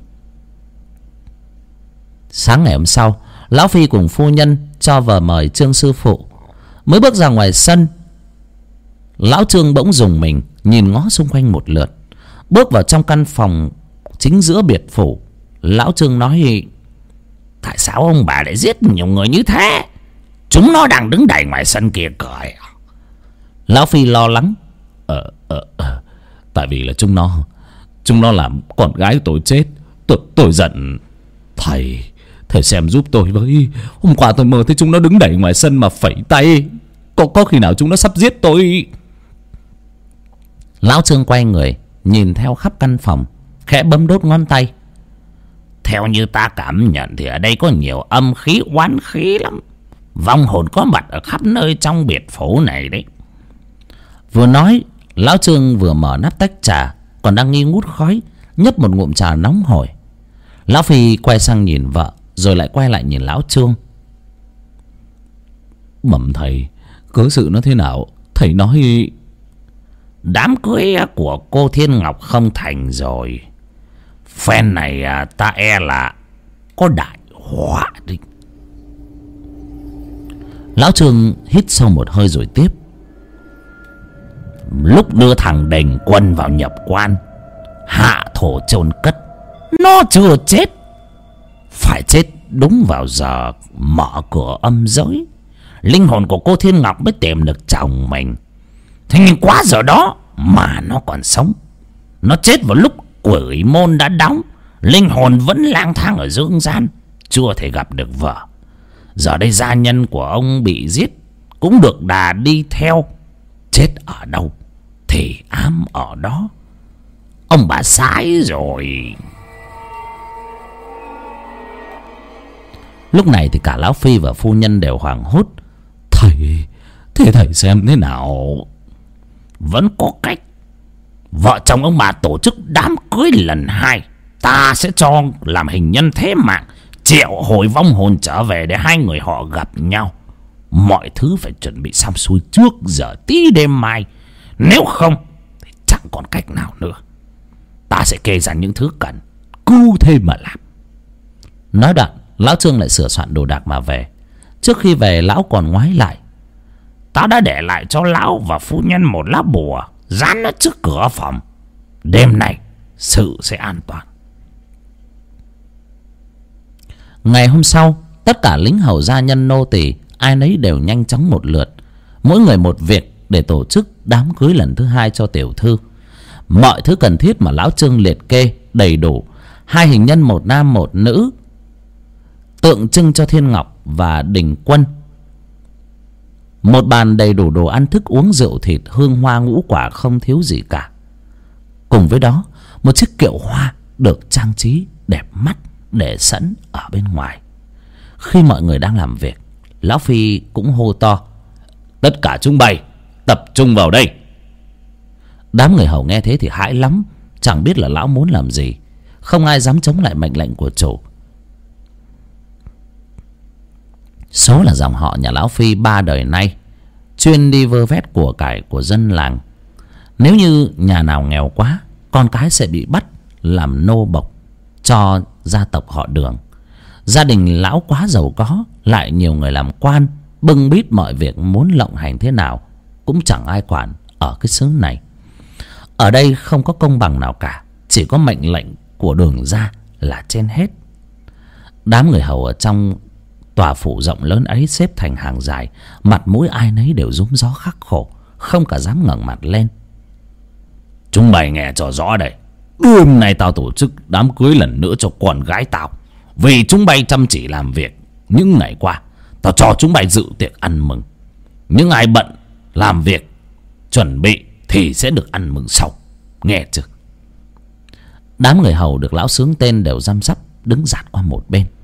Sáng ngày hôm sau, lão Phi cùng phu nhân cho vờ mời Trương sư phụ. Mới bước ra ngoài sân, lão Trương bỗng rùng mình, nhìn ngó xung quanh một lượt. Bước vào trong căn phòng chính giữa biệt phủ, lão Trương nói: tại sao ông bà lại giết nhiều người như thế? Chúng nó đang đứng đầy ngoài sân kia cười. Lão Phi lo lắng: Ờ, ờ, ờ tại vì là chúng nó Chúng nó làm con gái tôi chết. Tôi, tôi giận. Thầy Thầy xem giúp tôi với. Hôm qua tôi mơ thấy chúng nó đứng đẩy ngoài sân mà phẩy tay. Có, có khi nào chúng nó sắp giết tôi? Lão Trương quay người nhìn theo khắp căn phòng, khẽ bấm đốt ngón tay. Theo như ta cảm nhận thì ở đây có nhiều âm khí oán khí lắm. Vong hồn có mặt ở khắp nơi trong biệt phủ này đấy. Vừa nói, lão Trương vừa mở nắp tách trà còn đang nghi ngút khói, nhấp một ngụm trà nóng hổi. Lão Phi quay sang nhìn vợ, rồi lại quay lại nhìn lão Trương. Bẩm thầy, cớ sự nó thế nào? Thầy nói đám cưới của cô Thiên Ngọc không thành rồi. Phen này ta e là có đại họa đấy. Lão Trương hít sâu một hơi rồi tiếp. Lúc đưa thằng Đình Quân vào nhập quan, hạ thổ chôn cất, nó chưa chết. Phải chết đúng vào giờ mở cửa âm giới, linh hồn của cô Thiên Ngọc mới tìm được chồng mình. Thế nhưng quá giờ đó mà nó còn sống. Nó chết vào lúc quỷ môn đã đóng, linh hồn vẫn lang thang ở dương gian, chưa thể gặp được vợ. Giờ đây gia nhân của ông bị giết, cũng được đà đi theo. Chết ở đâu thì ám ở đó. Ông bà sái rồi. Lúc này thì cả lão Phi và phu nhân đều hoảng hốt. Thầy, thế thầy xem thế nào? Vẫn có cách. Vợ chồng ông bà tổ chức đám cưới lần hai. Ta sẽ cho làm hình nhân thế mạng, triệu hồi vong hồn trở về để hai người họ gặp nhau. Mọi thứ phải chuẩn bị xong xuôi trước giờ tí đêm mai. Nếu không thì chẳng còn cách nào nữa. Ta sẽ kê ra những thứ cần, cứ thế mà làm. Nói đoạn, lão Trương lại sửa soạn đồ đạc mà về. Trước khi về, lão còn ngoái lại. Ta đã để lại cho lão và phu nhân một lá bùa dán ở trước cửa phòng. Đêm nay sự sẽ an toàn. Ngày hôm sau, tất cả lính hầu gia nhân nô tỳ ai nấy đều nhanh chóng một lượt, mỗi người một việc để tổ chức đám cưới lần thứ hai cho tiểu thư. Mọi thứ cần thiết mà lão Trương liệt kê đầy đủ. Hai hình nhân một nam một nữ, tượng trưng cho Thiên Ngọc và Đình Quân. Một bàn đầy đủ đồ ăn thức uống rượu thịt, hương hoa ngũ quả không thiếu gì cả. Cùng với đó, một chiếc kiệu hoa được trang trí đẹp mắt để sẵn ở bên ngoài. Khi mọi người đang làm việc, lão Phi cũng hô to: tất cả chúng bay tập trung vào đây. Đám người hầu nghe thế thì hãi lắm, chẳng biết là lão muốn làm gì. Không ai dám chống lại mệnh lệnh của chủ. Số là dòng họ nhà lão Phi ba đời nay chuyên đi vơ vét của cải của dân làng. Nếu như nhà nào nghèo quá, con cái sẽ bị bắt làm nô bộc cho gia tộc họ Đường. Gia đình lão quá giàu có, lại nhiều người làm quan, bưng bít mọi việc muốn lộng hành thế nào cũng chẳng ai quản ở cái xứ này. Ở đây không có công bằng nào cả, chỉ có mệnh lệnh của Đường gia là trên hết. Đám người hầu ở trong tòa phủ rộng lớn ấy xếp thành hàng dài, mặt mũi ai nấy đều rúm gió khắc khổ, không cả dám ngẩng mặt lên. Chúng mày nghe cho rõ đây, hôm nay tao tổ chức đám cưới lần nữa cho con gái tao. Vì chúng mày chăm chỉ làm việc những ngày qua, tao cho chúng mày dự tiệc ăn mừng. Những ai bận làm việc chuẩn bị thì sẽ được ăn mừng sau, nghe chưa? Đám người hầu được lão xướng tên đều răm rắp đứng dạt qua một bên.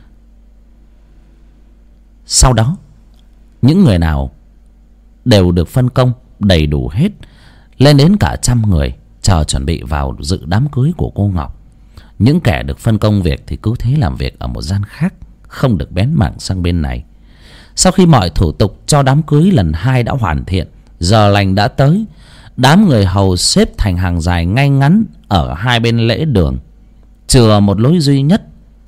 Sau đó những người nào đều được phân công đầy đủ hết, lên đến cả trăm người chờ chuẩn bị vào dự đám cưới của cô Ngọc. Những kẻ được phân công việc thì cứ thế làm việc ở một gian khác, không được bén mảng sang bên này. Sau khi mọi thủ tục cho đám cưới lần hai đã hoàn thiện, giờ lành đã tới. Đám người hầu xếp thành hàng dài ngay ngắn ở hai bên lễ đường, chừa một lối duy nhất.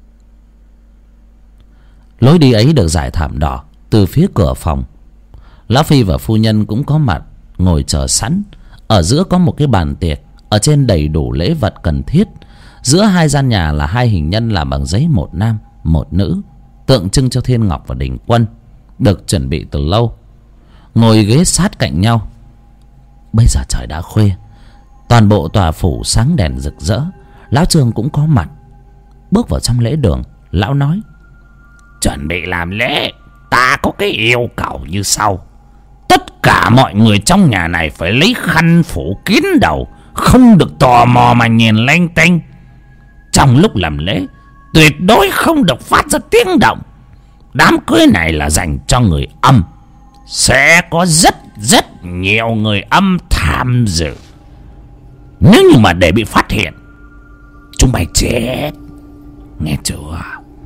Lối đi ấy được dải thảm đỏ từ phía cửa phòng. Lão Phi và phu nhân cũng có mặt, ngồi chờ sẵn. Ở giữa có một cái bàn tiệc, ở trên đầy đủ lễ vật cần thiết. Giữa hai gian nhà là hai hình nhân làm bằng giấy, một nam một nữ, tượng trưng cho Thiên Ngọc và Đình Quân, được chuẩn bị từ lâu, ngồi ghế sát cạnh nhau. Bây giờ trời đã khuya, toàn bộ tòa phủ sáng đèn rực rỡ. Lão Trương cũng có mặt. Bước vào trong lễ đường, lão nói: chuẩn bị làm lễ, ta có cái yêu cầu như sau. Tất cả mọi người trong nhà này phải lấy khăn phủ kín đầu, không được tò mò mà nhìn lênh tênh. Trong lúc làm lễ, tuyệt đối không được phát ra tiếng động. Đám cưới này là dành cho người âm, sẽ có rất rất nhiều người âm tham dự. Nếu như mà để bị phát hiện, chúng mày chết, nghe chưa?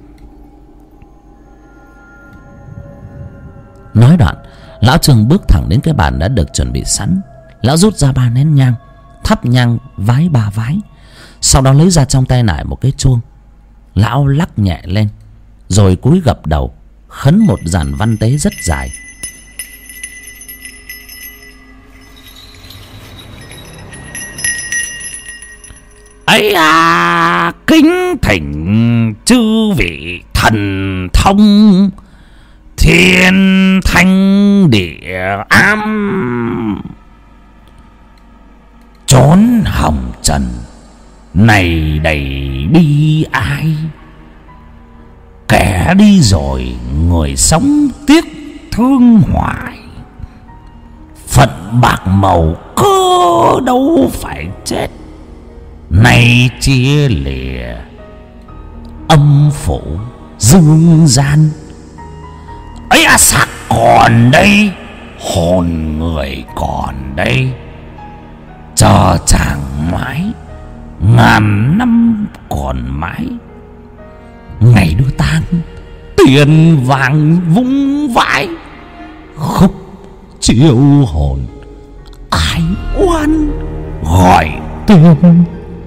Nói đoạn, lão Trương bước thẳng đến cái bàn đã được chuẩn bị sẵn. Lão rút ra ba nén nhang, thắp nhang vái ba vái. Sau đó lấy ra trong tay nải một cái chuông. Lão lắc nhẹ lên, rồi cúi gập đầu khấn một dàn văn tế rất dài. Ấy à, kính thỉnh chư vị thần thông, thiên thanh địa ám, chốn hồng trần này đầy bi ai. Kẻ đi rồi người sống tiếc thương hoài, phận bạc màu cơ đâu phải chết. Nay chia lìa âm phủ dương gian, ấy à, xác còn đây, hồn người còn đây. Chờ chàng mãi, ngàn năm còn mãi. Ngày đưa tang, tiền vàng vung vãi, khúc chiêu hồn ai oan gọi tên.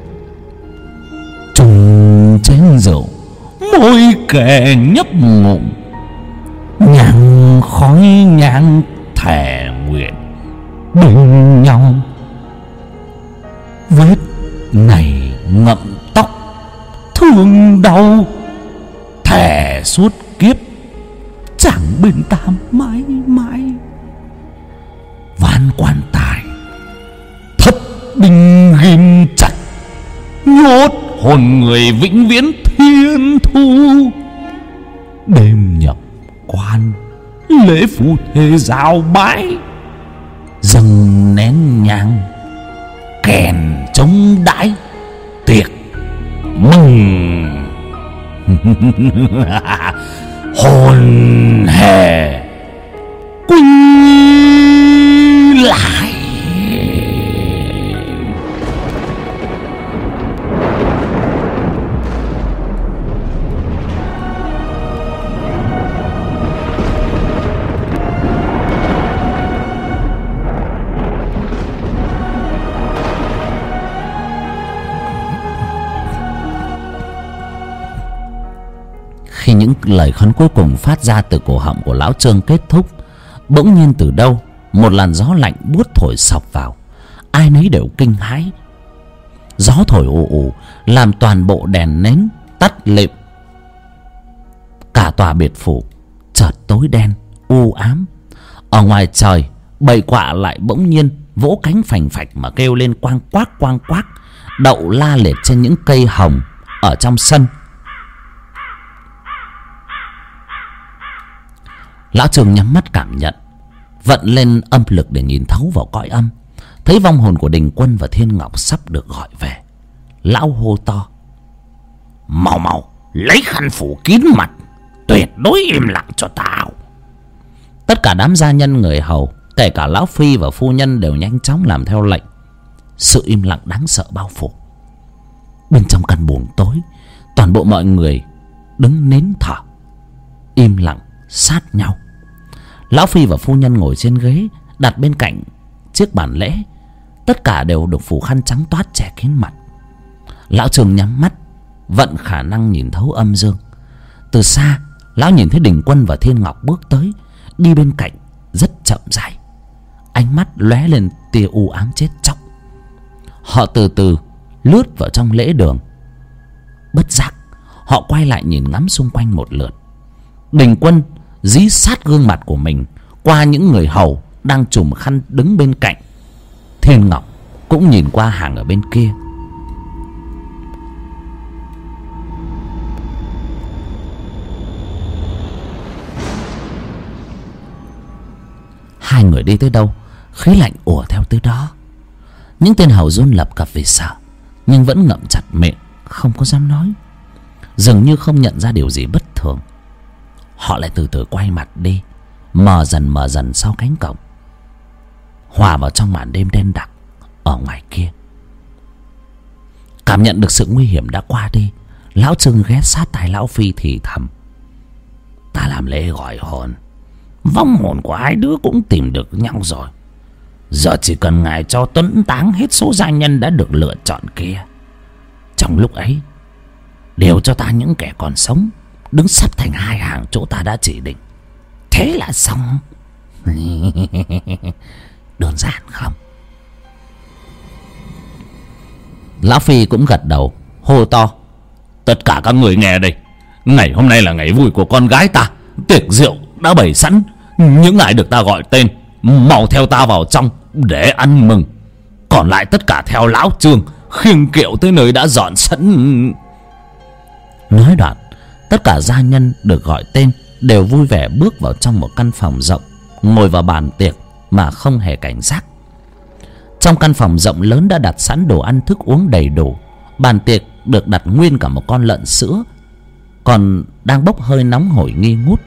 Trùng chén rượu, môi kẻ nhấp ngụm, nhang khói nhang thề nguyện bên nhau. Vết này ngậm tóc thương đau, thề suốt kiếp chẳng bên ta mãi mãi. Van quan tài thất đinh ghim chặt, nhốt hồn người vĩnh viễn thiên thu. Đêm nhập quan, lễ phù thề giao bái, dâng nén nhang kèn trống đãi tiệc mừng. Hồn hề quy lại. Khi những lời khấn cuối cùng phát ra từ cổ họng của lão Trương kết thúc, bỗng nhiên từ đâu một làn gió lạnh buốt thổi sộc vào. Ai nấy đều kinh hãi. Gió thổi ù ù làm toàn bộ đèn nến tắt lịm. Cả tòa biệt phủ chợt tối đen u ám. Ở ngoài trời bầy quạ lại bỗng nhiên vỗ cánh phành phạch mà kêu lên quang quác quang quác, đậu la liệt trên những cây hồng ở trong sân. Lão Trương nhắm mắt cảm nhận, vận lên âm lực để nhìn thấu vào cõi âm. Thấy vong hồn của Đình Quân và Thiên Ngọc sắp được gọi về, lão hô to: mau mau lấy khăn phủ kín mặt, tuyệt đối im lặng cho tao. Tất cả đám gia nhân người hầu, kể cả lão phi và phu nhân, đều nhanh chóng làm theo lệnh. Sự im lặng đáng sợ bao phủ. Bên trong căn buồng tối, toàn bộ mọi người đứng nín thở, im lặng sát nhau. Lão phi và phu nhân ngồi trên ghế đặt bên cạnh chiếc bàn lễ, tất cả đều được phủ khăn trắng toát che kín mặt. Lão Trương nhắm mắt, vận khả năng nhìn thấu âm dương. Từ xa, lão nhìn thấy Đình Quân và Thiên Ngọc bước tới, đi bên cạnh rất chậm rãi, ánh mắt lóe lên tia u ám chết chóc. Họ từ từ lướt vào trong lễ đường. Bất giác họ quay lại nhìn ngắm xung quanh một lượt. Đình Quân dí sát gương mặt của mình qua những người hầu đang trùm khăn đứng bên cạnh. Thiên Ngọc cũng nhìn qua hàng ở bên kia. Hai người đi tới đâu, khí lạnh ùa theo tới đó. Những tên hầu run lập cập vì sợ, nhưng vẫn ngậm chặt miệng, không có dám nói, dường như không nhận ra điều gì bất thường. Họ lại từ từ quay mặt đi, mờ dần mờ dần sau cánh cổng, hòa vào trong màn đêm đen đặc ở ngoài kia. Cảm nhận được sự nguy hiểm đã qua đi, lão Trương ghé sát tai lão phi thì thầm: ta làm lễ gọi hồn, vong hồn của hai đứa cũng tìm được nhau rồi. Giờ chỉ cần ngài cho tuấn táng hết số gia nhân đã được lựa chọn kia. Trong lúc ấy, đều cho ta những kẻ còn sống đứng sắp thành hai hàng chỗ ta đã chỉ định. Thế là xong. Đơn giản không? Lão phi cũng gật đầu, hô to: tất cả các người nghe đây, ngày hôm nay là ngày vui của con gái ta. Tiệc rượu đã bày sẵn, những ai được ta gọi tên mau theo ta vào trong để ăn mừng. Còn lại tất cả theo lão Trương khiêng kiệu tới nơi đã dọn sẵn. Nói đoạn, tất cả gia nhân được gọi tên đều vui vẻ bước vào trong một căn phòng rộng, ngồi vào bàn tiệc mà không hề cảnh giác. Trong căn phòng rộng lớn đã đặt sẵn đồ ăn thức uống đầy đủ. Bàn tiệc được đặt nguyên cả một con lợn sữa còn đang bốc hơi nóng hổi nghi ngút.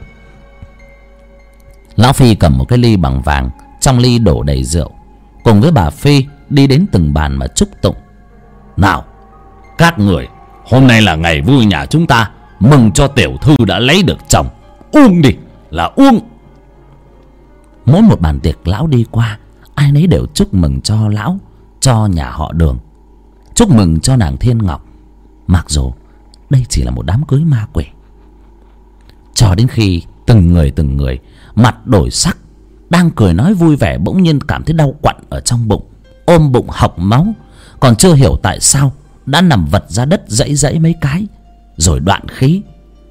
Lão phi cầm một cái ly bằng vàng, trong ly đổ đầy rượu, cùng với bà phi đi đến từng bàn mà chúc tụng: nào các người, hôm nay là ngày vui nhà chúng ta, mừng cho tiểu thư đã lấy được chồng. Uống đi là uống. Mỗi một bàn tiệc lão đi qua, ai nấy đều chúc mừng cho lão, cho nhà họ Đường, chúc mừng cho nàng Thiên Ngọc, mặc dù đây chỉ là một đám cưới ma quỷ. Cho đến khi từng người từng người mặt đổi sắc, đang cười nói vui vẻ, bỗng nhiên cảm thấy đau quặn ở trong bụng, ôm bụng hộc máu, còn chưa hiểu tại sao đã nằm vật ra đất dãy dãy mấy cái rồi đoạn khí.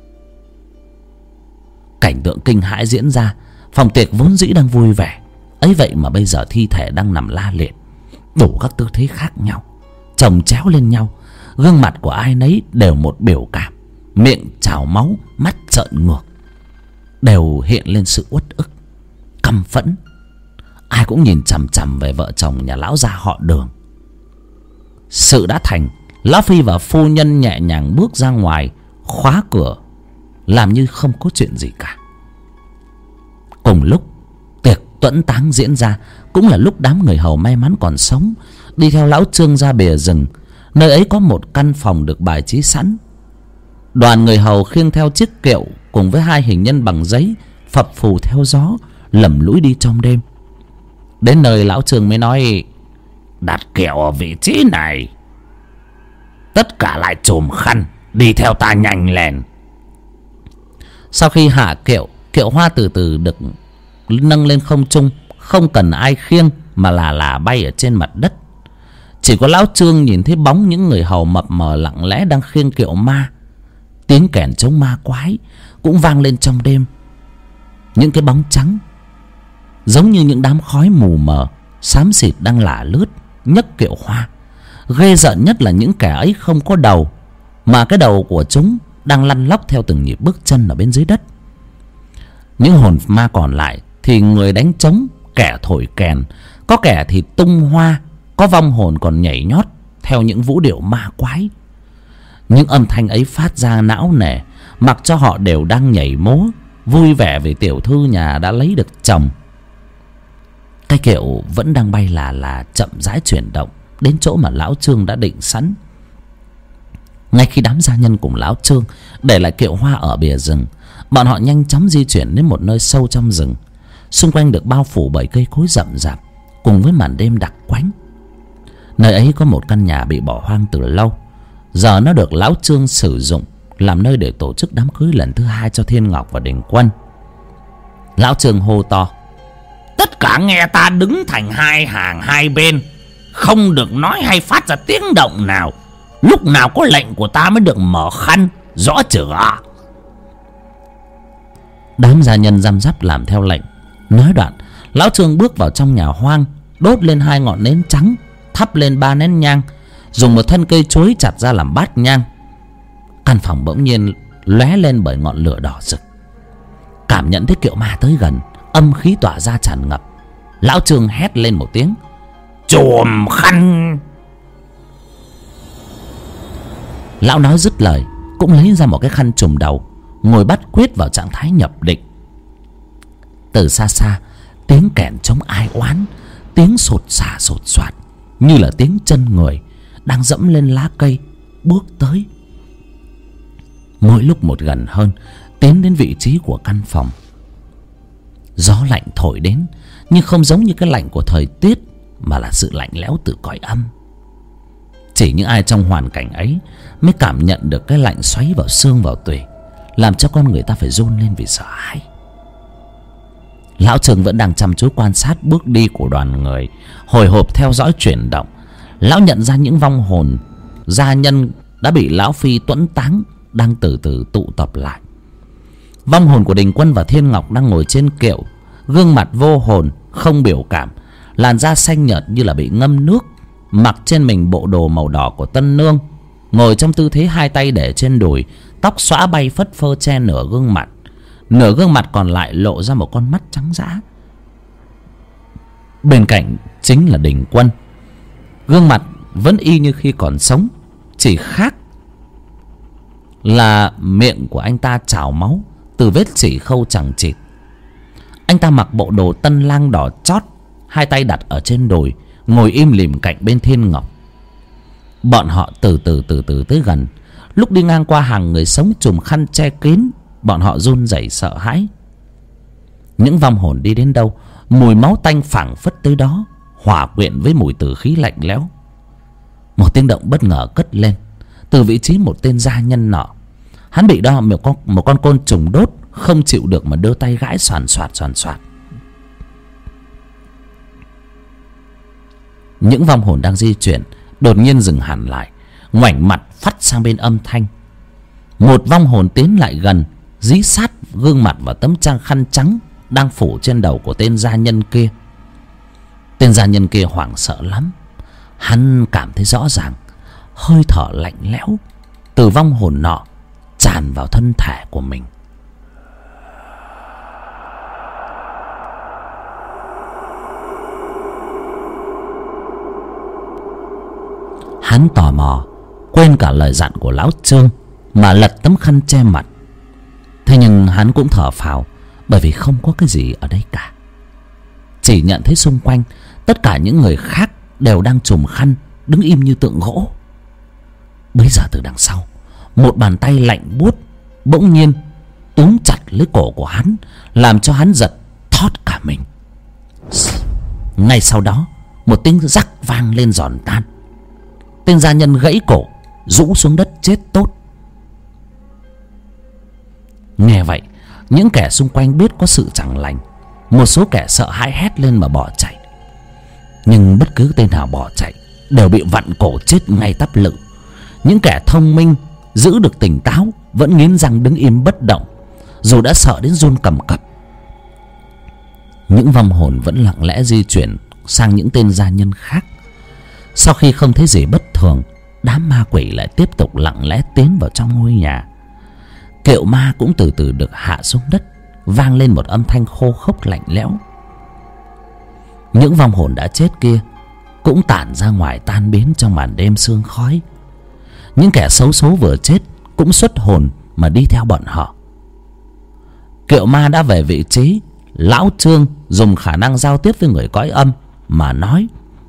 Cảnh tượng kinh hãi diễn ra. Phòng tiệc vốn dĩ đang vui vẻ, ấy vậy mà bây giờ thi thể đang nằm la liệt, đủ các tư thế khác nhau, chồng chéo lên nhau. Gương mặt của ai nấy đều một biểu cảm, miệng trào máu, mắt trợn ngược, đều hiện lên sự uất ức, căm phẫn. Ai cũng nhìn chằm chằm về vợ chồng nhà lão gia họ Đường. Sự đã thành, lão phi và phu nhân nhẹ nhàng bước ra ngoài, khóa cửa, làm như không có chuyện gì cả. Cùng lúc tiệc tuẫn táng diễn ra, cũng là lúc đám người hầu may mắn còn sống đi theo lão Trương ra bìa rừng. Nơi ấy có một căn phòng được bài trí sẵn. Đoàn người hầu khiêng theo chiếc kiệu cùng với hai hình nhân bằng giấy, phập phù theo gió, lầm lũi đi trong đêm. Đến nơi lão Trương mới nói: đặt kiệu ở vị trí này, tất cả lại chùm khăn, đi theo ta nhanh lên. Sau khi hạ kiệu, kiệu hoa từ từ được nâng lên không trung, không cần ai khiêng mà là là bay ở trên mặt đất. Chỉ có lão Trương nhìn thấy bóng những người hầu mập mờ lặng lẽ đang khiêng kiệu ma. Tiếng kèn trống ma quái cũng vang lên trong đêm. Những cái bóng trắng giống như những đám khói mù mờ xám xịt đang lả lướt nhấc kiệu hoa. Ghê rợn nhất là những kẻ ấy không có đầu, mà cái đầu của chúng đang lăn lóc theo từng nhịp bước chân ở bên dưới đất. Những hồn ma còn lại thì người đánh trống, kẻ thổi kèn, có kẻ thì tung hoa, có vong hồn còn nhảy nhót theo những vũ điệu ma quái. Những âm thanh ấy phát ra não nề, mặc cho họ đều đang nhảy múa vui vẻ vì tiểu thư nhà đã lấy được chồng. Cái kiệu vẫn đang bay là là chậm rãi chuyển động đến chỗ mà lão Trương đã định sẵn. Ngay khi đám gia nhân cùng lão Trương để lại kiệu hoa ở bìa rừng, bọn họ nhanh chóng di chuyển đến một nơi sâu trong rừng, xung quanh được bao phủ bởi cây cối rậm rạp cùng với màn đêm đặc quánh. Nơi ấy có một căn nhà bị bỏ hoang từ lâu, giờ nó được lão Trương sử dụng làm nơi để tổ chức đám cưới lần thứ hai cho Thiên Ngọc và Đình Quân. Lão Trương hô to: tất cả nghe ta đứng thành hai hàng hai bên, không được nói hay phát ra tiếng động nào. Lúc nào có lệnh của ta mới được mở khăn, rõ chưa? Đám gia nhân răm rắp làm theo lệnh. Nói đoạn, lão Trương bước vào trong nhà hoang, đốt lên hai ngọn nến trắng, thắp lên ba nén nhang, dùng một thân cây chuối chặt ra làm bát nhang. Căn phòng bỗng nhiên lóe lên bởi ngọn lửa đỏ rực. Cảm nhận thấy kiệu ma tới gần, âm khí tỏa ra tràn ngập, lão Trương hét lên một tiếng: chùm khăn! Lão nói dứt lời cũng lấy ra một cái khăn trùm đầu, ngồi bắt quyết vào trạng thái nhập định. Từ xa xa, tiếng kèn trống ai oán, tiếng sột xả sột soạt như là tiếng chân người đang dẫm lên lá cây bước tới. Mỗi lúc một gần hơn, tiến đến vị trí của căn phòng. Gió lạnh thổi đến, nhưng không giống như cái lạnh của thời tiết, mà là sự lạnh lẽo từ cõi âm. Chỉ những ai trong hoàn cảnh ấy mới cảm nhận được cái lạnh xoáy vào xương vào tủy, làm cho con người ta phải run lên vì sợ hãi. Lão Trương vẫn đang chăm chú quan sát bước đi của đoàn người, hồi hộp theo dõi chuyển động. Lão nhận ra những vong hồn gia nhân đã bị lão phi tuẫn táng đang từ từ tụ tập lại. Vong hồn của Đình Quân và Thiên Ngọc đang ngồi trên kiệu, gương mặt vô hồn, không biểu cảm, làn da xanh nhợt như là bị ngâm nước, mặc trên mình bộ đồ màu đỏ của tân nương, ngồi trong tư thế hai tay để trên đùi, tóc xõa bay phất phơ che nửa gương mặt, nửa gương mặt còn lại lộ ra một con mắt trắng dã. Bên cạnh chính là Đình Quân, gương mặt vẫn y như khi còn sống, chỉ khác là miệng của anh ta trào máu từ vết chỉ khâu chằng chịt. Anh ta mặc bộ đồ tân lang đỏ chót, hai tay đặt ở trên đùi, ngồi im lìm cạnh bên Thiên Ngọc. Bọn họ từ từ từ từ tới gần. Lúc đi ngang qua hàng người sống trùm khăn che kín, bọn họ run rẩy sợ hãi. Những vong hồn đi đến đâu, mùi máu tanh phảng phất tới đó, hòa quyện với mùi tử khí lạnh lẽo. Một tiếng động bất ngờ cất lên từ vị trí một tên gia nhân nọ. Hắn bị đo một con, một con côn trùng đốt, không chịu được mà đưa tay gãi xoàn xoạt xoàn xoạt. Những vong hồn đang di chuyển đột nhiên dừng hẳn lại, ngoảnh mặt phắt sang bên âm thanh. Một vong hồn tiến lại gần, dí sát gương mặt vào tấm trang khăn trắng đang phủ trên đầu của tên gia nhân kia. Tên gia nhân kia hoảng sợ lắm. Hắn cảm thấy rõ ràng hơi thở lạnh lẽo từ vong hồn nọ tràn vào thân thể của mình. Hắn tò mò, quên cả lời dặn của lão Trương mà lật tấm khăn che mặt. Thế nhưng hắn cũng thở phào, bởi vì không có cái gì ở đây cả. Chỉ nhận thấy xung quanh tất cả những người khác đều đang trùm khăn, đứng im như tượng gỗ. Bấy giờ từ đằng sau, một bàn tay lạnh buốt bỗng nhiên túm chặt lấy cổ của hắn, làm cho hắn giật thót cả mình. Ngay sau đó, một tiếng rắc vang lên giòn tan. Tên gia nhân gãy cổ, rũ xuống đất chết tốt. Nghe vậy, những kẻ xung quanh biết có sự chẳng lành, một số kẻ sợ hãi hét lên mà bỏ chạy. Nhưng bất cứ tên nào bỏ chạy đều bị vặn cổ chết ngay tắp lự. Những kẻ thông minh giữ được tỉnh táo vẫn nghiến răng đứng im bất động, dù đã sợ đến run cầm cập. những vong hồn vẫn lặng lẽ di chuyển sang những tên gia nhân khác. Sau khi không thấy gì bất thường, đám ma quỷ lại tiếp tục lặng lẽ tiến vào trong ngôi nhà. Kiệu ma cũng từ từ được hạ xuống đất, vang lên một âm thanh khô khốc lạnh lẽo. Những vong hồn đã chết kia cũng tản ra ngoài, tan biến trong màn đêm sương khói. Những kẻ xấu số vừa chết cũng xuất hồn mà đi theo bọn họ. Kiệu ma đã về vị trí. Lão Trương dùng khả năng giao tiếp với người cõi âm mà nói: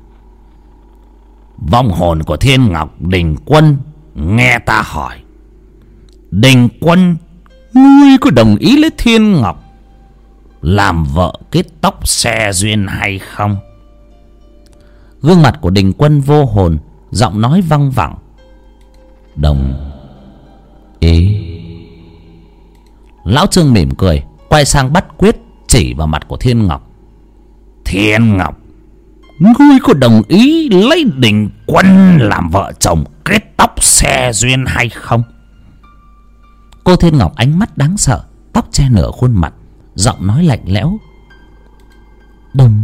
vong hồn của Thiên Ngọc Đình Quân, nghe ta hỏi, Đình Quân, ngươi có đồng ý lấy Thiên Ngọc làm vợ kết tóc xe duyên hay không? Gương mặt của Đình Quân vô hồn, giọng nói văng vẳng: đồng ý. Lão Trương mỉm cười, quay sang bắt quyết, chỉ vào mặt của Thiên Ngọc: Thiên Ngọc, ngươi có đồng ý lấy Đình Quân làm vợ chồng kết tóc xe duyên hay không? Cô Thiên Ngọc ánh mắt đáng sợ, tóc che nửa khuôn mặt, giọng nói lạnh lẽo: đồng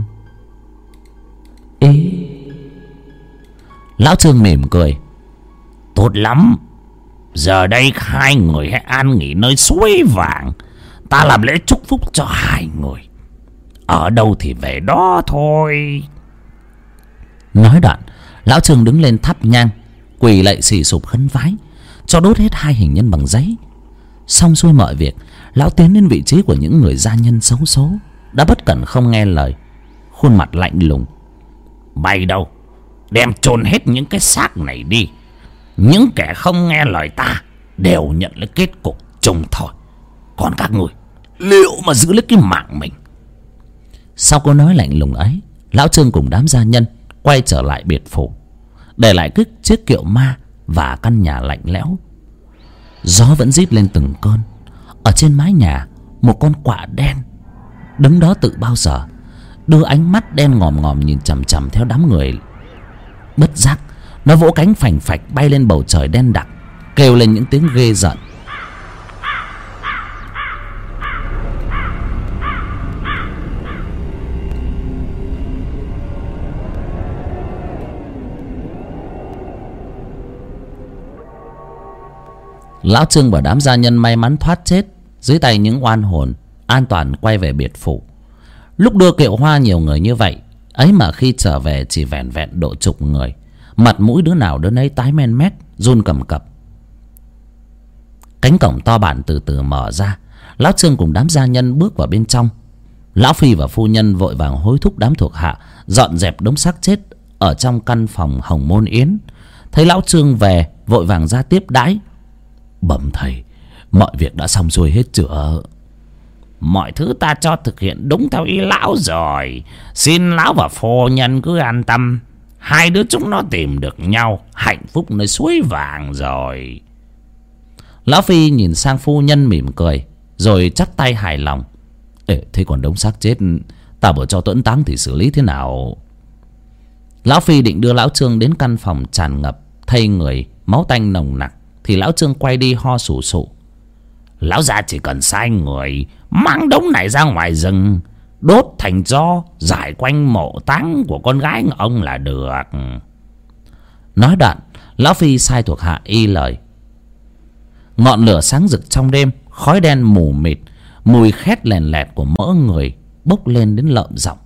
ý. Lão Trương mỉm cười: tốt lắm, giờ đây hai người hãy an nghỉ nơi suối vàng, ta làm lễ chúc phúc cho hai người. Ở đâu thì về đó thôi. Nói đoạn, lão Trương đứng lên thắp nhang, quỳ lạy xì sụp khấn vái, cho đốt hết hai hình nhân bằng giấy. Xong xuôi mọi việc, lão tiến đến vị trí của những người gia nhân xấu số đã bất cẩn không nghe lời, khuôn mặt lạnh lùng: bay đâu, đem chôn hết những cái xác này đi. Những kẻ không nghe lời ta đều nhận lấy kết cục chung thôi. Còn các người liệu mà giữ lấy cái mạng mình? Sau câu nói lạnh lùng ấy, lão Trương cùng đám gia nhân quay trở lại biệt phủ, để lại cái chiếc kiệu ma và căn nhà lạnh lẽo. Gió vẫn rít lên từng cơn. Ở trên mái nhà, một con quạ đen đứng đó tự bao giờ, đưa ánh mắt đen ngòm ngòm nhìn chằm chằm theo đám người. Bất giác, nó vỗ cánh phành phạch bay lên bầu trời đen đặc, kêu lên những tiếng ghê rợn. Lão Trương và đám gia nhân may mắn thoát chết dưới tay những oan hồn, an toàn quay về biệt phủ. Lúc đưa kiệu hoa nhiều người như vậy ấy mà khi trở về chỉ vẻn vẹn độ chục người. Mặt mũi đứa nào đứa nấy tái men mét, run cầm cập. Cánh cổng to bản từ từ mở ra. Lão Trương cùng đám gia nhân bước vào bên trong. Lão Phi và phu nhân vội vàng hối thúc đám thuộc hạ dọn dẹp đống xác chết ở trong căn phòng Hồng Môn Yến. Thấy lão Trương về, vội vàng ra tiếp đãi: bẩm thầy, mọi việc đã xong xuôi hết chưa? Mọi thứ ta cho thực hiện đúng theo ý lão rồi. Xin lão và phu nhân cứ an tâm, hai đứa chúng nó tìm được nhau, hạnh phúc nơi suối vàng rồi. Lão Phi nhìn sang phu nhân mỉm cười, rồi chắp tay hài lòng: Ê, thế còn đống xác chết ta vừa cho tuẫn táng thì xử lý thế nào? Lão Phi định đưa lão Trương đến căn phòng tràn ngập thây người, máu tanh nồng nặc, thì lão Trương quay đi ho sù sụ: lão già chỉ cần sai người mang đống này ra ngoài rừng, đốt thành tro, rải quanh mộ táng của con gái ông là được. Nói đoạn, lão Phi sai thuộc hạ y lời. Ngọn lửa sáng rực trong đêm, khói đen mù mịt, mùi khét lèn lẹt của mỡ người bốc lên đến lợm giọng.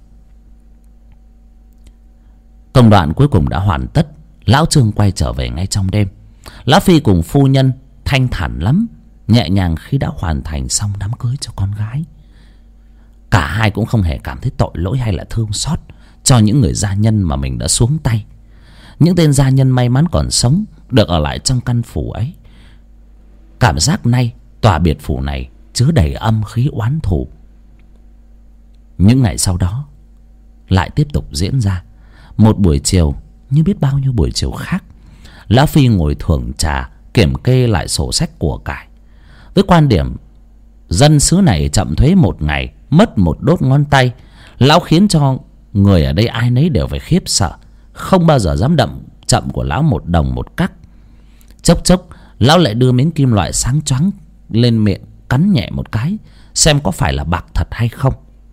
Công đoạn cuối cùng đã hoàn tất. Lão Trương quay trở về ngay trong đêm. Lão Phi cùng phu nhân thanh thản lắm, nhẹ nhàng khi đã hoàn thành xong đám cưới cho con gái. Cả hai cũng không hề cảm thấy tội lỗi hay là thương xót cho những người gia nhân mà mình đã xuống tay. Những tên gia nhân may mắn còn sống được ở lại trong căn phủ ấy. Cảm giác nay tòa biệt phủ này chứa đầy âm khí oán thù. Những ngày sau đó lại tiếp tục diễn ra. Một buổi chiều như biết bao nhiêu buổi chiều khác, lão Phi ngồi thưởng trà, kiểm kê lại sổ sách của cải. Với quan điểm dân xứ này chậm thuế một ngày mất một đốt ngón tay, lão khiến cho người ở đây ai nấy đều phải khiếp sợ, không bao giờ dám đậm chậm của lão một đồng một cắc. Chốc chốc lão lại đưa miếng kim loại sáng choáng lên miệng, cắn nhẹ một cái xem có phải là bạc thật hay không.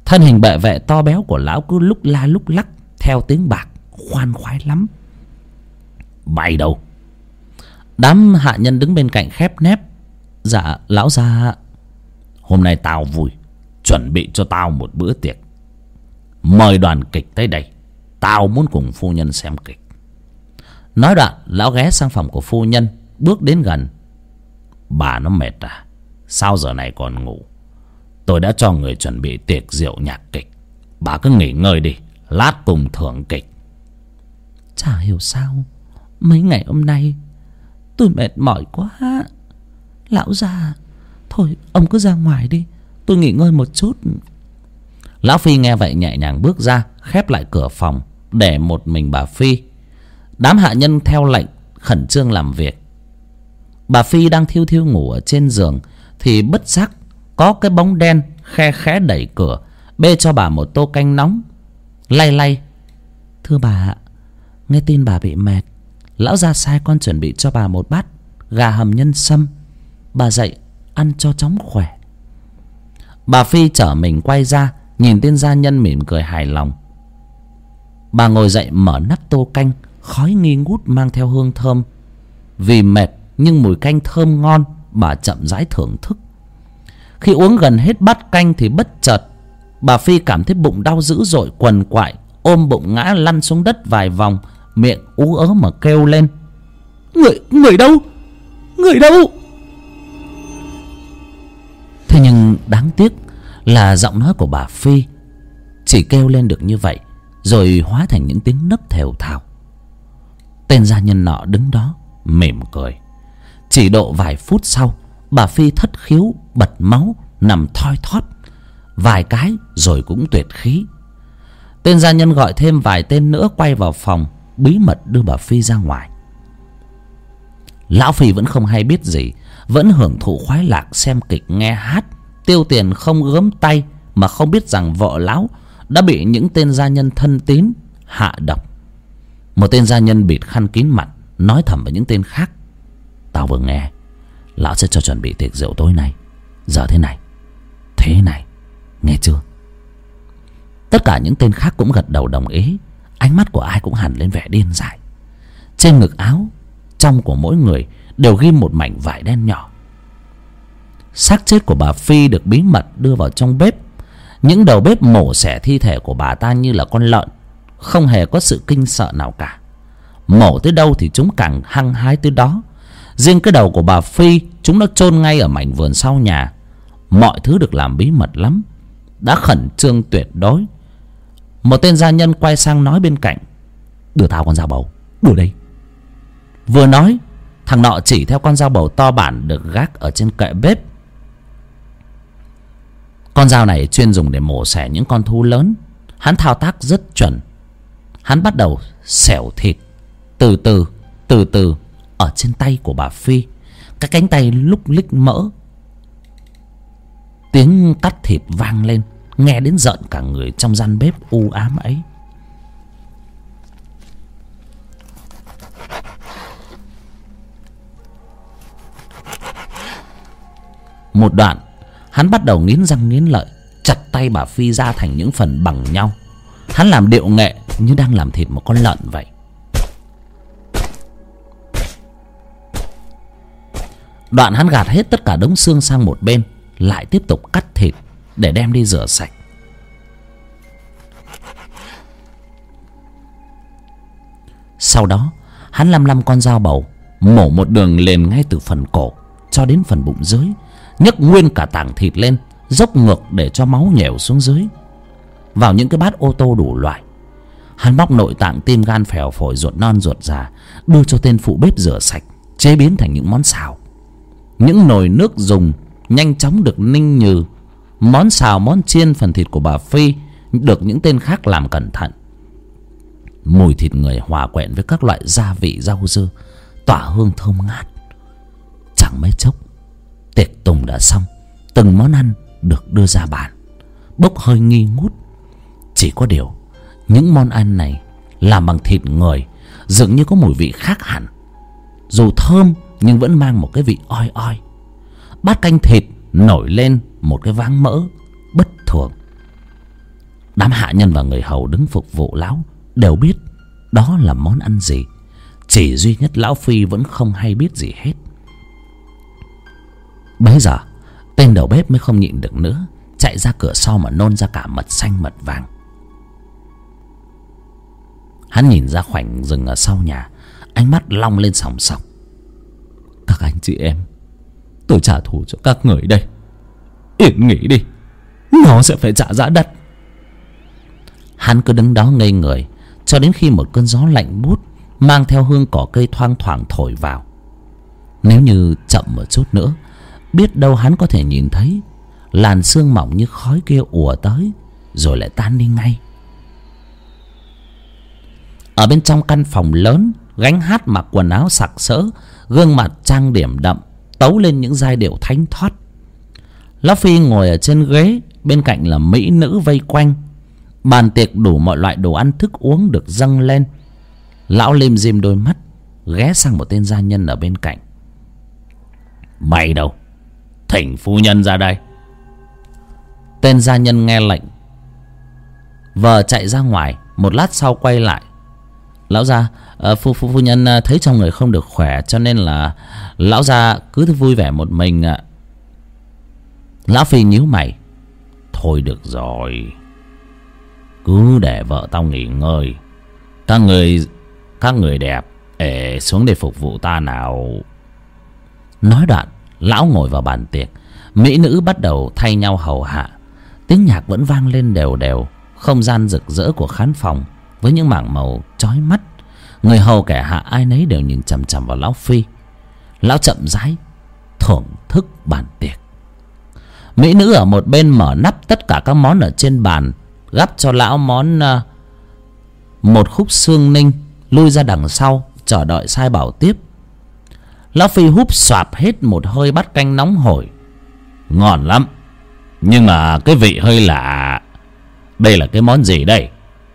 Thân hình bệ vệ to béo của lão cứ lúc la lúc lắc theo tiếng bạc khoan khoái lắm. Mày đâu? Đám hạ nhân đứng bên cạnh khép nép. Dạ lão gia. Hôm nay tao vui, chuẩn bị cho tao một bữa tiệc. Mời đoàn kịch tới đây, tao muốn cùng phu nhân xem kịch. Nói đoạn lão ghé sang phòng của phu nhân, bước đến gần. Bà nó mệt à? Sao giờ này còn ngủ? Tôi đã cho người chuẩn bị tiệc rượu nhạc kịch, bà cứ nghỉ ngơi đi, lát cùng thưởng kịch. Chả hiểu sao mấy ngày hôm nay tôi mệt mỏi quá. Lão già, thôi ông cứ ra ngoài đi, tôi nghỉ ngơi một chút. Lão Phi nghe vậy nhẹ nhàng bước ra, khép lại cửa phòng, để một mình bà Phi. Đám hạ nhân theo lệnh khẩn trương làm việc. Bà Phi đang thiêu thiêu ngủ ở trên giường thì bất giác có cái bóng đen khe khẽ đẩy cửa, bê cho bà một tô canh nóng. Lay lay. Thưa bà, nghe tin bà bị mệt, lão gia sai con chuẩn bị cho bà một bát gà hầm nhân sâm. Bà dậy ăn cho chóng khỏe. Bà Phi trở mình quay ra, nhìn tên gia nhân mỉm cười hài lòng. Bà ngồi dậy mở nắp tô canh, khói nghi ngút mang theo hương thơm. Vì mệt nhưng mùi canh thơm ngon, bà chậm rãi thưởng thức. Khi uống gần hết bát canh thì bất chợt bà Phi cảm thấy bụng đau dữ dội, quằn quại, ôm bụng ngã lăn xuống đất vài vòng, miệng ú ớ mà kêu lên. Người, người đâu? Người đâu? Thế nhưng đáng tiếc là giọng nói của bà Phi chỉ kêu lên được như vậy, rồi hóa thành những tiếng nấc thều thào. Tên gia nhân nọ đứng đó mỉm cười. Chỉ độ vài phút sau, bà Phi thất khiếu bật máu, nằm thoi thóp vài cái rồi cũng tuyệt khí. Tên gia nhân gọi thêm vài tên nữa quay vào phòng, bí mật đưa bà Phi ra ngoài. Lão Phi vẫn không hay biết gì, vẫn hưởng thụ khoái lạc xem kịch nghe hát, tiêu tiền không gớm tay, mà không biết rằng vợ lão đã bị những tên gia nhân thân tín hạ độc. Một tên gia nhân bịt khăn kín mặt, nói thầm với những tên khác. Tao vừa nghe lão sẽ cho chuẩn bị tiệc rượu tối nay, giờ thế này thế này, nghe chưa? Tất cả những tên khác cũng gật đầu đồng ý. Ánh mắt của ai cũng hằn lên vẻ điên dại. Trên ngực áo trong của mỗi người đều ghim một mảnh vải đen nhỏ. Xác chết của bà Phi được bí mật đưa vào trong bếp. Những đầu bếp mổ xẻ thi thể của bà ta như là con lợn, không hề có sự kinh sợ nào cả. Mổ tới đâu thì chúng càng hăng hái tới đó. Riêng cái đầu của bà Phi, chúng nó chôn ngay ở mảnh vườn sau nhà. Mọi thứ được làm bí mật lắm, đã khẩn trương tuyệt đối. Một tên gia nhân quay sang nói bên cạnh. Đưa tao con dao bầu, đưa đây. Vừa nói, thằng nọ chỉ theo con dao bầu to bản được gác ở trên kệ bếp. Con dao này chuyên dùng để mổ xẻ những con thú lớn. Hắn thao tác rất chuẩn. Hắn bắt đầu xẻo thịt từ từ, từ từ ở trên tay của bà Phi. Cái cánh tay lúc lích mỡ. Tiếng cắt thịt vang lên, nghe đến rợn cả người trong gian bếp u ám ấy. Một đoạn, hắn bắt đầu nghiến răng nghiến lợi, chặt tay bà Phi ra thành những phần bằng nhau. Hắn làm điệu nghệ như đang làm thịt một con lợn vậy. Đoạn hắn gạt hết tất cả đống xương sang một bên, lại tiếp tục cắt thịt để đem đi rửa sạch. Sau đó hắn lăm lăm con dao bầu, mổ một đường liền ngay từ phần cổ cho đến phần bụng dưới, nhấc nguyên cả tảng thịt lên, dốc ngược để cho máu nhèo xuống dưới vào những cái bát ô tô đủ loại. Hắn bóc nội tạng, tim, gan, phèo, phổi, ruột non, ruột già, đưa cho tên phụ bếp rửa sạch, chế biến thành những món xào. Những nồi nước dùng nhanh chóng được ninh nhừ. Món xào, món chiên, phần thịt của bà Phi được những tên khác làm cẩn thận. Mùi thịt người hòa quyện với các loại gia vị rau dưa, tỏa hương thơm ngát. Chẳng mấy chốc tiệc tùng đã xong. Từng món ăn được đưa ra bàn, bốc hơi nghi ngút. Chỉ có điều những món ăn này làm bằng thịt người dường như có mùi vị khác hẳn. Dù thơm nhưng vẫn mang một cái vị oi oi. Bát canh thịt nổi lên một cái váng mỡ bất thường. Đám hạ nhân và người hầu đứng phục vụ lão đều biết đó là món ăn gì. Chỉ duy nhất lão Phi vẫn không hay biết gì hết. Bấy giờ tên đầu bếp mới không nhịn được nữa, chạy ra cửa sau mà nôn ra cả mật xanh mật vàng. Hắn nhìn ra khoảnh rừng ở sau nhà, ánh mắt long lên sòng sọc. Các anh chị em, tôi trả thù cho các người đây. Yên nghỉ đi, nó sẽ phải trả giá đắt. Hắn cứ đứng đó ngây người cho đến khi một cơn gió lạnh buốt mang theo hương cỏ cây thoang thoảng thổi vào. Nếu như chậm một chút nữa, biết đâu hắn có thể nhìn thấy làn sương mỏng như khói kia ùa tới rồi lại tan đi ngay. Ở bên trong căn phòng lớn, gánh hát mặc quần áo sặc sỡ, gương mặt trang điểm đậm, tấu lên những giai điệu thánh thót. Lão Phi ngồi ở trên ghế, bên cạnh là mỹ nữ vây quanh. Bàn tiệc đủ mọi loại đồ ăn thức uống được dâng lên. Lão lim dim đôi mắt, ghé sang một tên gia nhân ở bên cạnh. Mày đâu? Thỉnh phu nhân ra đây. Tên gia nhân nghe lệnh, vờ chạy ra ngoài. Một lát sau quay lại. Lão gia, uh, phu, phu phu nhân thấy trong người không được khỏe, cho nên là lão gia cứ vui vẻ một mình ạ. Lão Phi nhíu mày. Thôi được rồi, cứ để vợ tao nghỉ ngơi. Các người Các người đẹp, ể xuống để phục vụ ta nào. Nói đoạn, lão ngồi vào bàn tiệc. Mỹ nữ bắt đầu thay nhau hầu hạ. Tiếng nhạc vẫn vang lên đều đều. Không gian rực rỡ của khán phòng với những mảng màu chói mắt. Người hầu kẻ hạ ai nấy đều nhìn chằm chằm vào lão Phi. Lão chậm rãi thưởng thức bàn tiệc. Mỹ nữ ở một bên mở nắp tất cả các món ở trên bàn, gắp cho lão món uh, một khúc xương ninh, lui ra đằng sau chờ đợi sai bảo tiếp. Lão Phi húp xoạp hết một hơi bát canh nóng hổi. Ngon lắm, nhưng mà cái vị hơi lạ. Đây là cái món gì đây?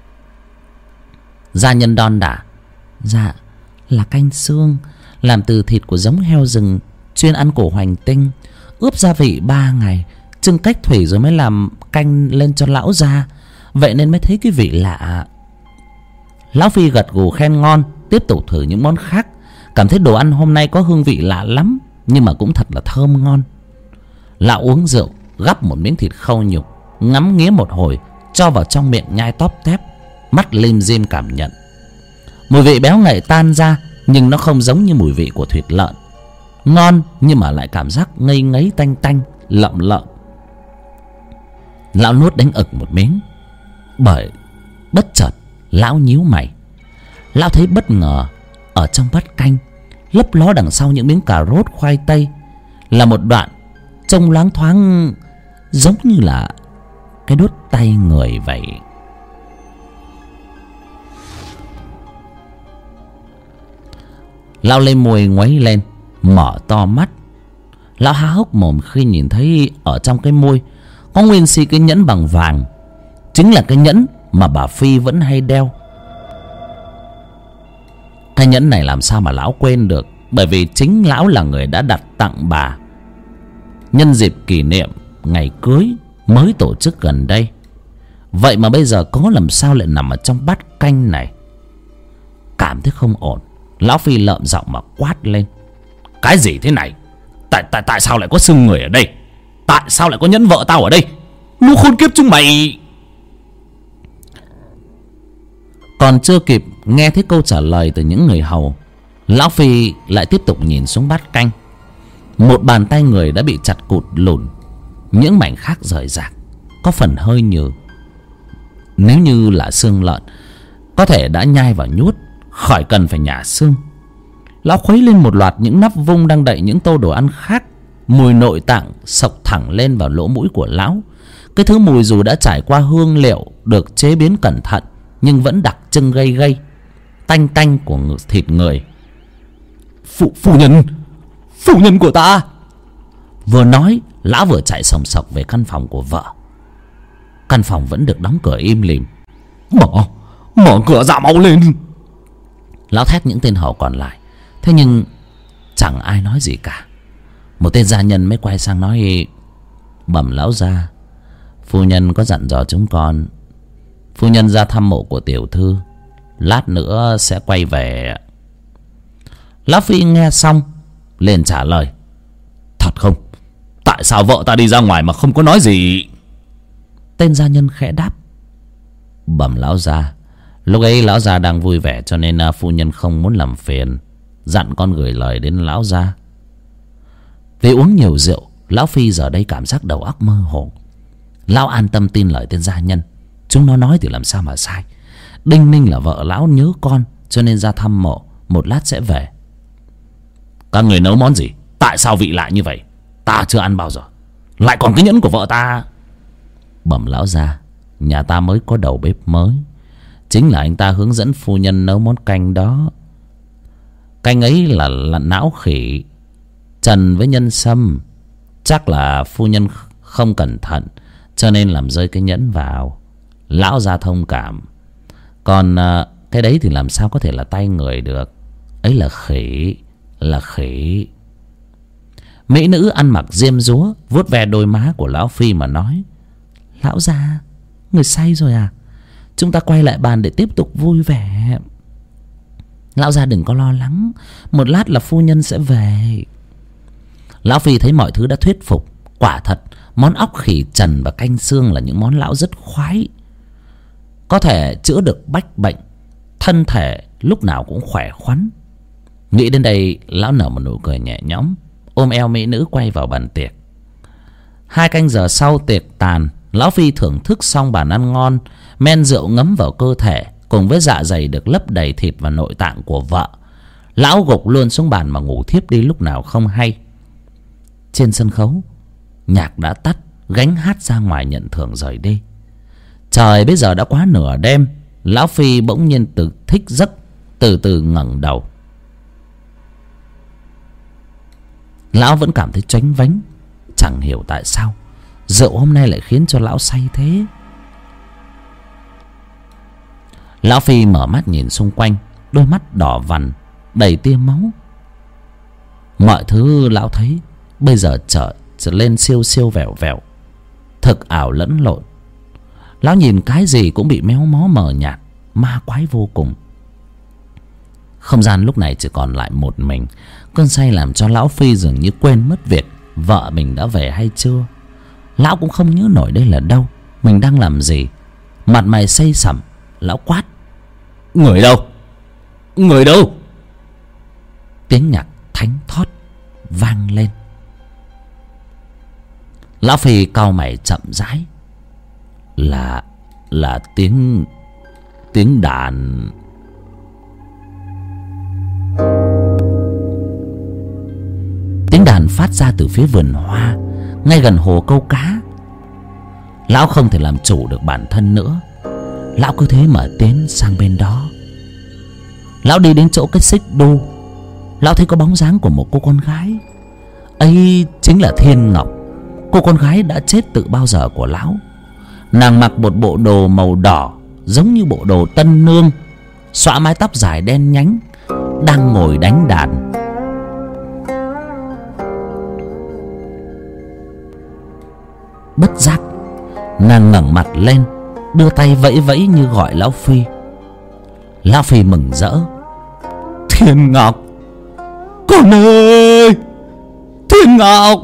Gia nhân đon đả. Dạ, là canh xương, làm từ thịt của giống heo rừng, chuyên ăn củ hoành tinh, ướp gia vị ba ngày, trưng cách thủy rồi mới làm canh lên cho lão gia. Vậy nên mới thấy cái vị lạ. Lão Phi gật gù khen ngon, tiếp tục thử những món khác. Cảm thấy đồ ăn hôm nay có hương vị lạ lắm, nhưng mà cũng thật là thơm ngon. Lão uống rượu, gắp một miếng thịt khâu nhục, ngắm nghía một hồi, cho vào trong miệng nhai tóp tép, mắt lim dim cảm nhận. Mùi vị béo ngậy tan ra, nhưng nó không giống như mùi vị của thịt lợn. Ngon nhưng mà lại cảm giác ngây ngấy tanh tanh, lợm lợm. Lão nuốt đánh ực một miếng. Bởi bất chợt lão nhíu mày. Lão thấy bất ngờ ở trong bát canh, lấp ló đằng sau những miếng cà rốt khoai tây, là một đoạn trông loáng thoáng giống như là cái đốt tay người vậy. Lão lê môi ngoáy lên, mở to mắt. Lão há hốc mồm khi nhìn thấy ở trong cái môi có nguyên si cái nhẫn bằng vàng. Chính là cái nhẫn mà bà Phi vẫn hay đeo. Cái nhẫn này làm sao mà lão quên được, bởi vì chính lão là người đã đặt tặng bà nhân dịp kỷ niệm ngày cưới mới tổ chức gần đây. Vậy mà bây giờ có làm sao lại nằm ở trong bát canh này. Cảm thấy không ổn, lão Phi lợm giọng mà quát lên. Cái gì thế này? Tại tại tại sao lại có xương người ở đây? Tại sao lại có nhẫn vợ tao ở đây? Lũ khốn kiếp chúng mày! Còn chưa kịp nghe thấy câu trả lời từ những người hầu, lão Phi lại tiếp tục nhìn xuống bát canh. Một bàn tay người đã bị chặt cụt lùn, những mảnh khác rời rạc, có phần hơi nhừ. Nếu như là xương lợn, có thể đã nhai vào nhút, khỏi cần phải nhả xương. Lão khuấy lên một loạt những nắp vung đang đậy những tô đồ ăn khác. Mùi nội tạng xộc thẳng lên vào lỗ mũi của lão. Cái thứ mùi dù đã trải qua hương liệu được chế biến cẩn thận, nhưng vẫn đặc trưng gây gây, tanh tanh của thịt người. Phụ, phu nhân, phu nhân của ta! Vừa nói, lão vừa chạy sòng sọc về căn phòng của vợ. Căn phòng vẫn được đóng cửa im lìm. Mở, mở cửa ra mau lên! Lão thét những tên hầu còn lại. Thế nhưng chẳng ai nói gì cả. Một tên gia nhân mới quay sang nói: Bẩm lão gia, phu nhân có dặn dò chúng con Phu nhân ra thăm mộ của tiểu thư, lát nữa sẽ quay về. Lão Phi nghe xong liền trả lời: Thật không? Tại sao vợ ta đi ra ngoài mà không có nói gì? Tên gia nhân khẽ đáp: Bẩm lão gia, lúc ấy lão gia đang vui vẻ, cho nên phu nhân không muốn làm phiền, dặn con gửi lời đến lão gia. Vì uống nhiều rượu, lão Phi giờ đây cảm giác đầu óc mơ hồ. Lão an tâm tin lời tên gia nhân. Chúng nó nói thì làm sao mà sai. Đinh ninh là vợ lão nhớ con, cho nên ra thăm mộ, một lát sẽ về. Các người nấu món gì? Tại sao vị lạ như vậy? Ta chưa ăn bao giờ. Lại còn cái nhẫn của vợ ta. Bẩm lão gia, nhà ta mới có đầu bếp mới. Chính là anh ta hướng dẫn phu nhân nấu món canh đó. Canh ấy là, là não khỉ trần với nhân sâm. Chắc là phu nhân không cẩn thận, cho nên làm rơi cái nhẫn vào. Lão gia thông cảm. Còn à, cái đấy thì làm sao có thể là tay người được. Ấy là khỉ, là khỉ. Mỹ nữ ăn mặc diêm dúa vuốt ve đôi má của lão Phi mà nói: Lão gia, người say rồi à? Chúng ta quay lại bàn để tiếp tục vui vẻ. Lão gia đừng có lo lắng, một lát là phu nhân sẽ về. Lão Phi thấy mọi thứ đã thuyết phục. Quả thật món óc khỉ trần và canh xương là những món lão rất khoái. Có thể chữa được bách bệnh, thân thể lúc nào cũng khỏe khoắn. Nghĩ đến đây, lão nở một nụ cười nhẹ nhõm, ôm eo mỹ nữ quay vào bàn tiệc. Hai canh giờ sau tiệc tàn, lão Phi thưởng thức xong bàn ăn ngon. Men rượu ngấm vào cơ thể, cùng với dạ dày được lấp đầy thịt và nội tạng của vợ. Lão gục luôn xuống bàn mà ngủ thiếp đi lúc nào không hay. Trên sân khấu, nhạc đã tắt, gánh hát ra ngoài nhận thưởng rời đi. Trời bây giờ đã quá nửa đêm. Lão Phi bỗng nhiên từ thích giấc, từ từ ngẩng đầu. Lão vẫn cảm thấy chánh vánh. Chẳng hiểu tại sao rượu hôm nay lại khiến cho lão say thế. Lão Phi mở mắt nhìn xung quanh, đôi mắt đỏ vằn đầy tia máu. Mọi thứ lão thấy bây giờ trở, trở lên siêu siêu vẹo vẹo, thực ảo lẫn lộn. Lão nhìn cái gì cũng bị méo mó mờ nhạt, ma quái vô cùng. Không gian lúc này chỉ còn lại một mình. Cơn say làm cho lão Phi dường như quên mất việc vợ mình đã về hay chưa. Lão cũng không nhớ nổi đây là đâu, mình đang làm gì. Mặt mày say sẩm, lão quát: Người đâu? Người đâu? Tiếng nhạc thánh thót vang lên. Lão Phi cau mày chậm rãi. Là Là tiếng Tiếng đàn. Tiếng đàn phát ra từ phía vườn hoa, ngay gần hồ câu cá. Lão không thể làm chủ được bản thân nữa. Lão cứ thế mà tiến sang bên đó. Lão đi đến chỗ cái xích đu. Lão thấy có bóng dáng của một cô con gái. Ấy chính là Thiên Ngọc, cô con gái đã chết từ bao giờ của lão. Nàng mặc một bộ đồ màu đỏ, giống như bộ đồ tân nương, xõa mái tóc dài đen nhánh, đang ngồi đánh đàn. Bất giác nàng ngẩng mặt lên, đưa tay vẫy vẫy như gọi lão Phi. Lão Phi mừng rỡ: Thiên Ngọc, con ơi, Thiên Ngọc.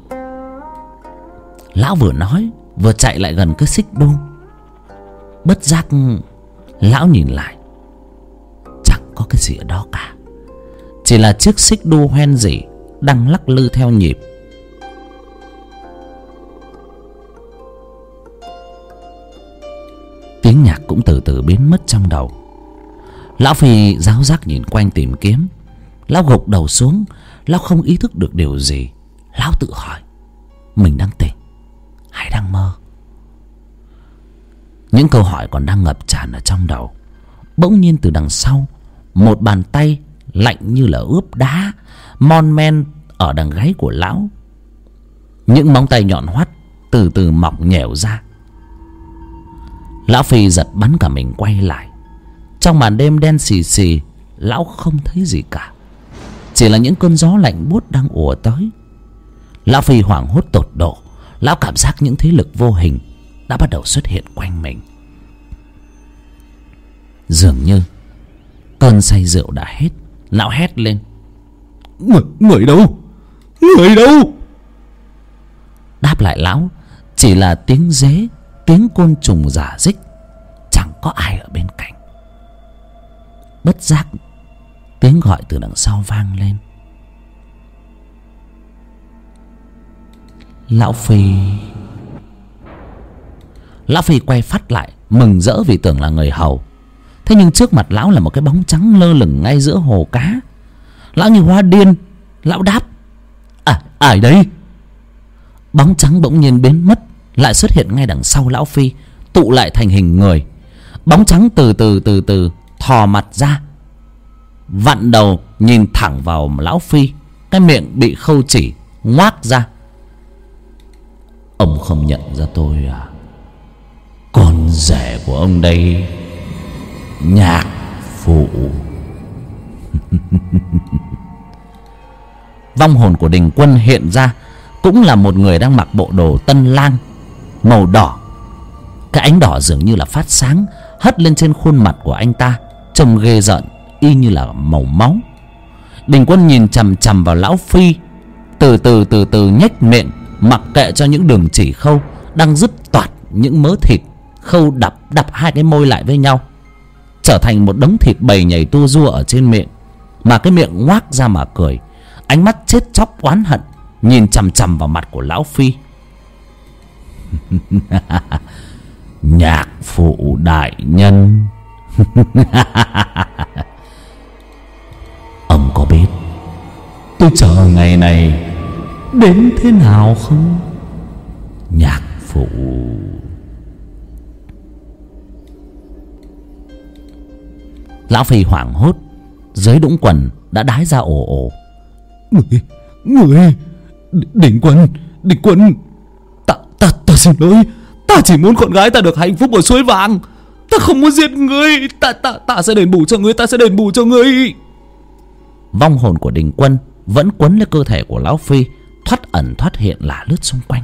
Lão vừa nói vừa chạy lại gần cái xích đu. Bất giác lão nhìn lại, chẳng có cái gì ở đó cả, chỉ là chiếc xích đu hoen rỉ đang lắc lư theo nhịp. Tiếng nhạc cũng từ từ biến mất trong đầu. Lão Phi ráo rác nhìn quanh tìm kiếm. Lão gục đầu xuống. Lão không ý thức được điều gì. Lão tự hỏi, mình đang tỉnh hay đang mơ? Những câu hỏi còn đang ngập tràn ở trong đầu. Bỗng nhiên từ đằng sau, một bàn tay lạnh như là ướp đá mon men ở đằng gáy của lão. Những móng tay nhọn hoắt từ từ mọc nhẻo ra. Lão Phi giật bắn cả mình quay lại. Trong màn đêm đen xì xì, lão không thấy gì cả, chỉ là những cơn gió lạnh buốt đang ùa tới. Lão Phi hoảng hốt tột độ. Lão cảm giác những thế lực vô hình đã bắt đầu xuất hiện quanh mình. Dường như cơn say rượu đã hết, lão hét lên: Người, người đâu? Người đâu? Đáp lại lão chỉ là tiếng dế, tiếng côn trùng rả rích. Chẳng có ai ở bên cạnh. Bất giác tiếng gọi từ đằng sau vang lên: Lão Phi. Lão Phi quay phắt lại, mừng rỡ vì tưởng là người hầu. Thế nhưng trước mặt lão là một cái bóng trắng lơ lửng ngay giữa hồ cá. Lão như hoa điên. Lão đáp: À, ai đấy? Bóng trắng bỗng nhiên biến mất, lại xuất hiện ngay đằng sau lão Phi, tụ lại thành hình người. Bóng trắng từ từ từ từ thò mặt ra, vặn đầu nhìn thẳng vào lão Phi. Cái miệng bị khâu chỉ ngoác ra: Ông không nhận ra tôi à? Con rể của ông đây, Nhạc Phụ. Vong hồn của Đình Quân hiện ra, cũng là một người đang mặc bộ đồ tân lang màu đỏ. Cái ánh đỏ dường như là phát sáng, hất lên trên khuôn mặt của anh ta, trông ghê rợn, y như là màu máu. Đình Quân nhìn chằm chằm vào lão Phi, từ từ từ từ nhếch miệng, mặc kệ cho những đường chỉ khâu đang dứt toạt những mớ thịt. Khâu đập đập hai cái môi lại với nhau, trở thành một đống thịt bầy nhảy tua rua ở trên miệng, mà cái miệng ngoác ra mà cười, ánh mắt chết chóc oán hận nhìn chằm chằm vào mặt của lão Phi. Nhạc Phụ đại nhân. Ông có biết tôi chờ ngày này đến thế nào không, Nhạc Phụ? Lão Phi hoảng hốt, dưới đũng quần đã đái ra ồ ồ. Người, người, Đình Quân, Đình Quân, ta, ta, ta xin lỗi. Ta chỉ muốn con gái ta được hạnh phúc ở suối vàng. Ta không muốn giết ngươi. Ta, ta, ta sẽ đền bù cho ngươi, ta sẽ đền bù cho ngươi. Vong hồn của Đình Quân vẫn quấn lấy cơ thể của lão Phi, thoát ẩn thoát hiện lả lướt xung quanh.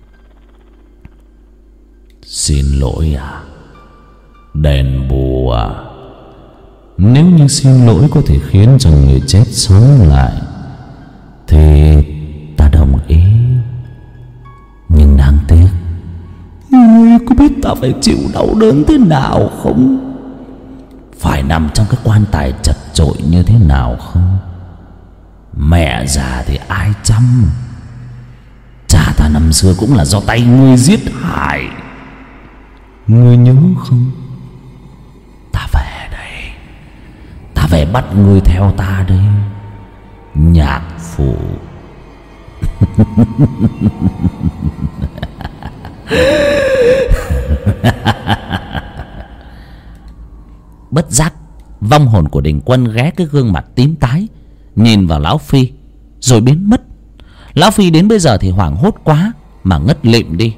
Xin lỗi à? Đền bù à? Nếu như xin lỗi có thể khiến cho người chết sống lại thì ta đồng ý. Nhưng đáng tiếc, ngươi có biết ta phải chịu đau đớn thế nào không? Phải nằm trong cái quan tài chật chội như thế nào không? Mẹ già thì ai chăm? Cha ta năm xưa cũng là do tay ngươi giết hại. Ngươi nhớ không? Ta về đây, ta về bắt ngươi theo ta đây, Nhạc Phụ. Bất giác, vong hồn của Đình Quân ghé cái gương mặt tím tái nhìn vào lão Phi rồi biến mất. Lão Phi đến bây giờ thì hoảng hốt quá mà ngất lịm đi.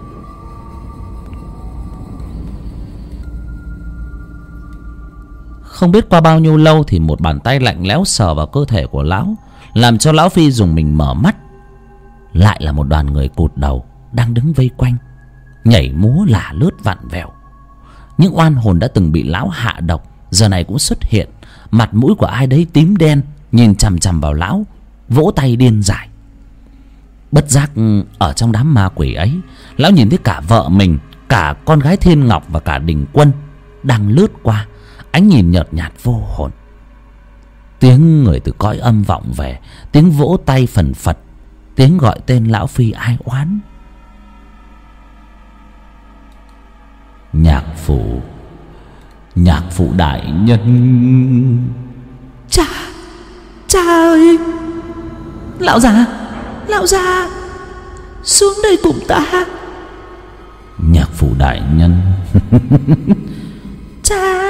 Không biết qua bao nhiêu lâu thì một bàn tay lạnh lẽo sờ vào cơ thể của lão, làm cho lão Phi dùng mình mở mắt. Lại là một đoàn người cụt đầu đang đứng vây quanh, nhảy múa lả lướt vặn vẹo. Những oan hồn đã từng bị lão hạ độc giờ này cũng xuất hiện, mặt mũi của ai đấy tím đen, nhìn chằm chằm vào lão, vỗ tay điên dại. Bất giác ở trong đám ma quỷ ấy, lão nhìn thấy cả vợ mình, cả con gái Thiên Ngọc và cả Đình Quân đang lướt qua, ánh nhìn nhợt nhạt vô hồn. Tiếng người từ cõi âm vọng về, tiếng vỗ tay phần phật, tiếng gọi tên lão Phi ai oán. Nhạc Phụ, Nhạc Phụ đại nhân. Cha, cha ơi, lão già, lão già, xuống đây cùng ta. Nhạc Phụ đại nhân. Cha.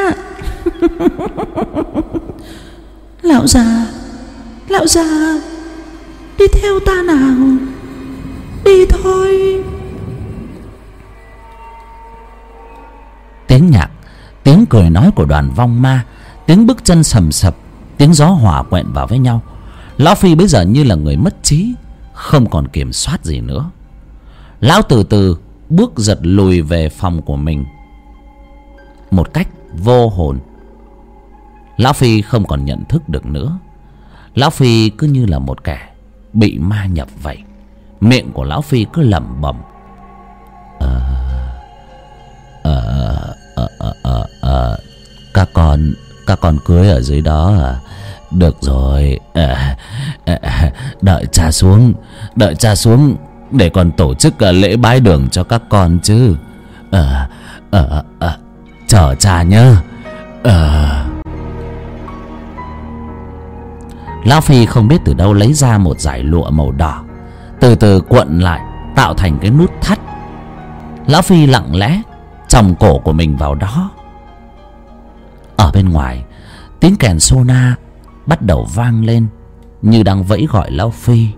Lão già, lão già, đi theo ta nào, đi thôi. Tiếng nhạc, tiếng cười nói của đoàn vong ma, tiếng bước chân sầm sập, tiếng gió hòa quyện vào với nhau. Lão Phi bây giờ như là người mất trí, không còn kiểm soát gì nữa. Lão từ từ bước giật lùi về phòng của mình, một cách vô hồn. Lão Phi không còn nhận thức được nữa. Lão Phi cứ như là một kẻ bị ma nhập vậy. Miệng của Lão Phi cứ lẩm bẩm: Ờ Ờ Ờ Ờ Ờ Ờ Các con Các con cưới ở dưới đó à? Được rồi, à, à, đợi cha xuống, đợi cha xuống để còn tổ chức à, lễ bái đường cho các con chứ. À, à, à, chờ cha nhớ. À. Lão Phi không biết từ đâu lấy ra một dải lụa màu đỏ, từ từ cuộn lại tạo thành cái nút thắt. Lão Phi lặng lẽ chồng cổ của mình vào đó. Ở bên ngoài, tiếng kèn sona bắt đầu vang lên như đang vẫy gọi Lão Phi.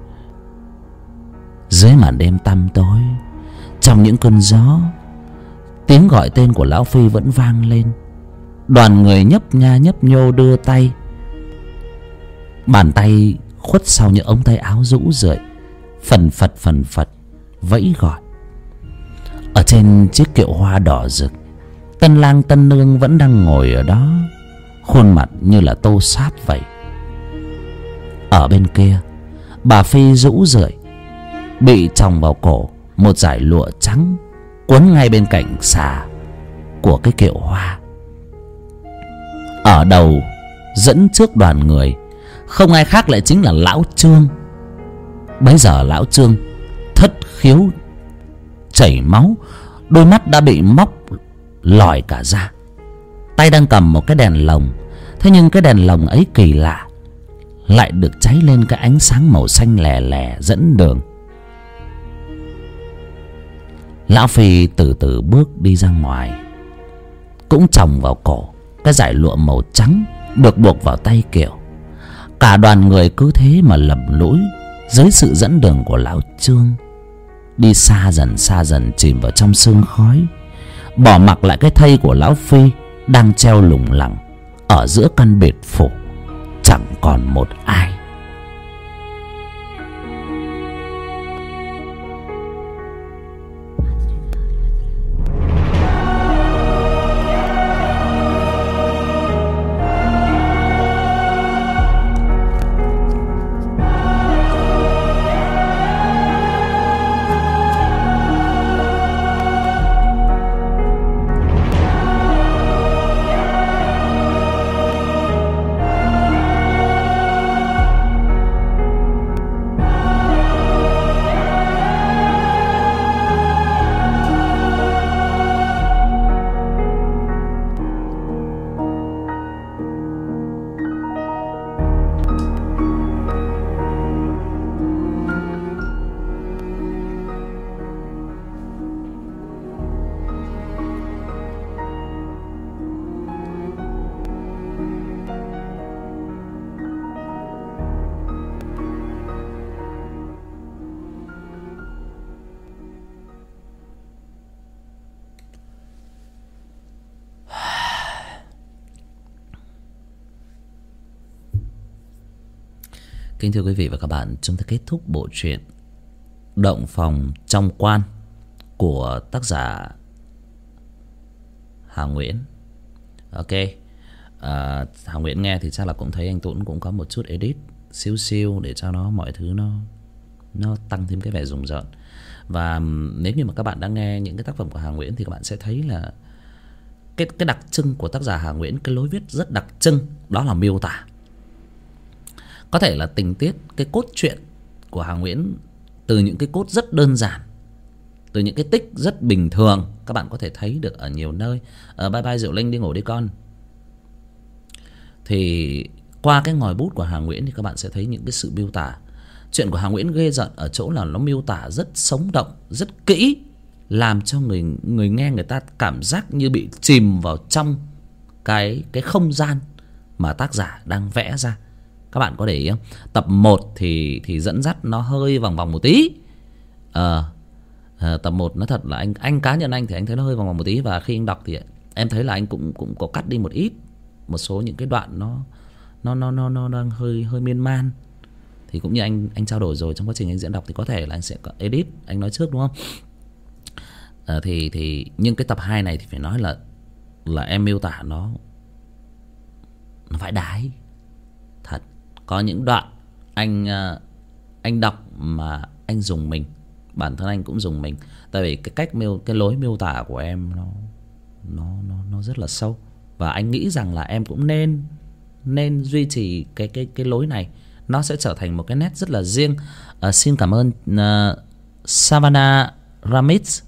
Dưới màn đêm tăm tối, trong những cơn gió, tiếng gọi tên của Lão Phi vẫn vang lên. Đoàn người nhấp nha nhấp nhô đưa tay, bàn tay khuất sau những ống tay áo rũ rượi, phần phật phần phật vẫy gọi. Ở trên chiếc kiệu hoa đỏ rực, tân lang tân nương vẫn đang ngồi ở đó, khuôn mặt như là tô sát vậy. Ở bên kia, bà Phi rũ rượi bị chồng vào cổ một dải lụa trắng quấn ngay bên cạnh xà của cái kiệu hoa. Ở đầu dẫn trước đoàn người không ai khác lại chính là Lão Trương. Bấy giờ Lão Trương thất khiếu chảy máu, đôi mắt đã bị móc lòi cả ra, tay đang cầm một cái đèn lồng. Thế nhưng cái đèn lồng ấy kỳ lạ, lại được cháy lên cái ánh sáng màu xanh lè lè dẫn đường. Lão Phi từ từ bước đi ra ngoài, cũng chồng vào cổ cái dải lụa màu trắng được buộc vào tay kiệu. Cả đoàn người cứ thế mà lầm lũi dưới sự dẫn đường của Lão Trương, đi xa dần xa dần chìm vào trong sương khói, bỏ mặc lại cái thây của Lão Phi đang treo lủng lẳng ở giữa căn biệt phủ, chẳng còn một ai. Kính thưa quý vị và các bạn, chúng ta kết thúc bộ truyện Động Phòng Trong Quan của tác giả Hà Nguyễn. Ok, à, Hà Nguyễn nghe thì chắc là cũng thấy anh Tuấn cũng có một chút edit xíu xíu để cho nó mọi thứ nó nó tăng thêm cái vẻ rùng rợn. Và nếu như mà các bạn đang nghe những cái tác phẩm của Hà Nguyễn thì các bạn sẽ thấy là cái cái đặc trưng của tác giả Hà Nguyễn, cái lối viết rất đặc trưng, đó là miêu tả. Có thể là tình tiết, cái cốt truyện của Hà Nguyễn từ những cái cốt rất đơn giản, từ những cái tích rất bình thường, các bạn có thể thấy được ở nhiều nơi. Ở Bye Bye Diệu Linh Đi Ngủ Đi Con, thì qua cái ngòi bút của Hà Nguyễn thì các bạn sẽ thấy những cái sự miêu tả. Chuyện của Hà Nguyễn ghê giận ở chỗ là nó miêu tả rất sống động, rất kỹ, làm cho người người nghe người ta cảm giác như bị chìm vào trong cái cái không gian mà tác giả đang vẽ ra. Các bạn có để ý không? Tập một thì thì dẫn dắt nó hơi vòng vòng một tí. Ờ à, tập một nó thật là anh anh cá nhân anh thì anh thấy nó hơi vòng vòng một tí, và khi anh đọc thì em thấy là anh cũng cũng có cắt đi một ít, một số những cái đoạn nó nó nó nó nó đang hơi hơi miên man. Thì cũng như anh anh trao đổi rồi, trong quá trình anh diễn đọc thì có thể là anh sẽ có edit, anh nói trước đúng không? À, thì thì nhưng cái tập hai này thì phải nói là là em miêu tả nó nó vãi đái thật. Có những đoạn anh anh đọc mà anh dùng mình, bản thân anh cũng dùng mình. Tại vì cái cách miêu cái lối miêu tả của em nó nó nó nó rất là sâu, và anh nghĩ rằng là em cũng nên nên duy trì cái cái cái lối này, nó sẽ trở thành một cái nét rất là riêng. Uh, xin cảm ơn uh, Savannah Ramitz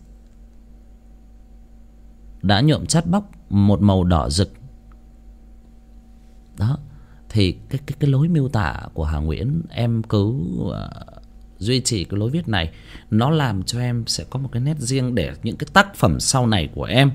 đã nhuộm chát bóc một màu đỏ rực. Đó, thì cái cái cái lối miêu tả của Hà Nguyễn, em cứ uh, duy trì cái lối viết này, nó làm cho em sẽ có một cái nét riêng để những cái tác phẩm sau này của em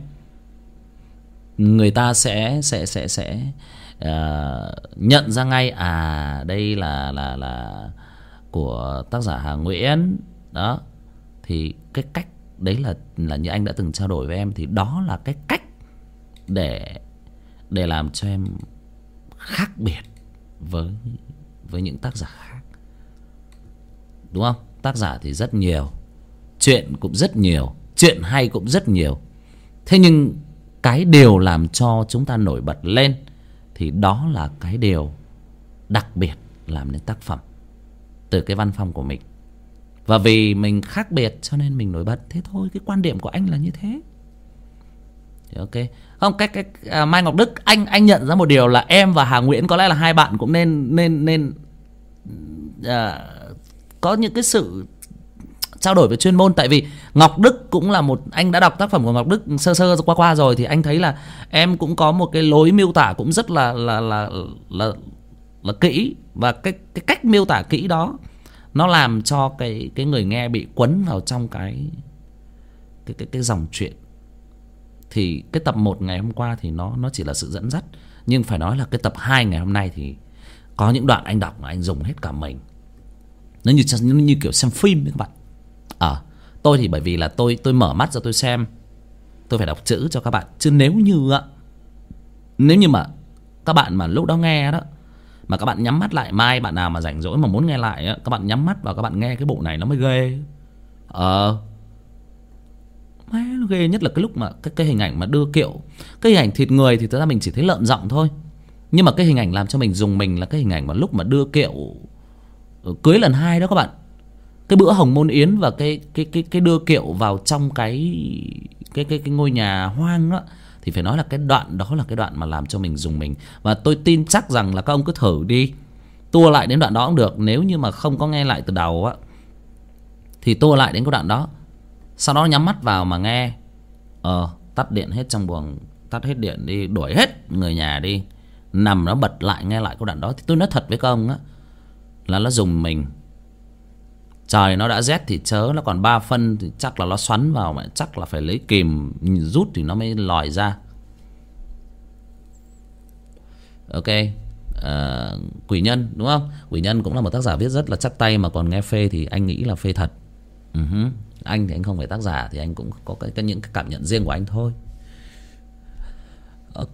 người ta sẽ sẽ sẽ sẽ uh, nhận ra ngay, à đây là là là của tác giả Hà Nguyễn. Đó, thì cái cách đấy là là như anh đã từng trao đổi với em, thì đó là cái cách để để làm cho em khác biệt với với những tác giả khác, đúng không? Tác giả thì rất nhiều, chuyện cũng rất nhiều, chuyện hay cũng rất nhiều. Thế nhưng cái điều làm cho chúng ta nổi bật lên thì đó là cái điều đặc biệt làm nên tác phẩm từ cái văn phong của mình. Và vì mình khác biệt cho nên mình nổi bật, thế thôi. Cái quan điểm của anh là như thế. Thì ok. Không, cái cái à, Mai Ngọc Đức, anh anh nhận ra một điều là em và Hà Nguyễn có lẽ là hai bạn cũng nên nên nên à, có những cái sự trao đổi về chuyên môn. Tại vì Ngọc Đức cũng là một, anh đã đọc tác phẩm của Ngọc Đức sơ sơ qua qua rồi, thì anh thấy là em cũng có một cái lối miêu tả cũng rất là là là là, là kỹ, và cái cái cách miêu tả kỹ đó nó làm cho cái cái người nghe bị quấn vào trong cái cái cái cái dòng truyện. Thì cái tập một ngày hôm qua thì nó nó chỉ là sự dẫn dắt, nhưng phải nói là cái tập hai ngày hôm nay thì có những đoạn anh đọc mà anh dùng hết cả mình. Nó như nó như kiểu xem phim đấy các bạn. Ờ, à, tôi thì bởi vì là tôi tôi mở mắt ra tôi xem, tôi phải đọc chữ cho các bạn. Chứ nếu như ạ, nếu như mà các bạn mà lúc đó nghe đó, mà các bạn nhắm mắt lại, mai bạn nào mà rảnh rỗi mà muốn nghe lại á, các bạn nhắm mắt vào các bạn nghe cái bộ này nó mới ghê. Ờ, má, nó ghê nhất là cái lúc mà cái, cái hình ảnh mà đưa kiệu, cái hình ảnh thịt người thì thực ra mình chỉ thấy lợn giọng thôi, nhưng mà cái hình ảnh làm cho mình dùng mình là cái hình ảnh mà lúc mà đưa kiệu cưới lần hai đó các bạn. Cái bữa hồng môn yến và cái cái cái cái đưa kiệu vào trong cái cái cái cái ngôi nhà hoang đó, thì phải nói là cái đoạn đó là cái đoạn mà làm cho mình dùng mình. Và tôi tin chắc rằng là các ông cứ thử đi, tua lại đến đoạn đó cũng được. Nếu như mà không có nghe lại từ đầu á, thì tua lại đến cái đoạn đó, sau đó nhắm mắt vào mà nghe. Ờ, tắt điện hết trong buồng, tắt hết điện đi, đuổi hết người nhà đi, nằm nó bật lại nghe lại cái đoạn đó. Thì tôi nói thật với các ông á, là nó dùng mình. Trời nó đã rét thì chớ, nó còn ba phân thì chắc là nó xoắn vào, mà chắc là phải lấy kìm rút thì nó mới lòi ra. Ok. À, Quỷ Nhân đúng không? Quỷ Nhân cũng là một tác giả viết rất là chắc tay, mà còn nghe phê thì anh nghĩ là phê thật. uh-huh. Anh thì anh không phải tác giả, thì anh cũng có cái, cái những cái cảm nhận riêng của anh thôi. Ok.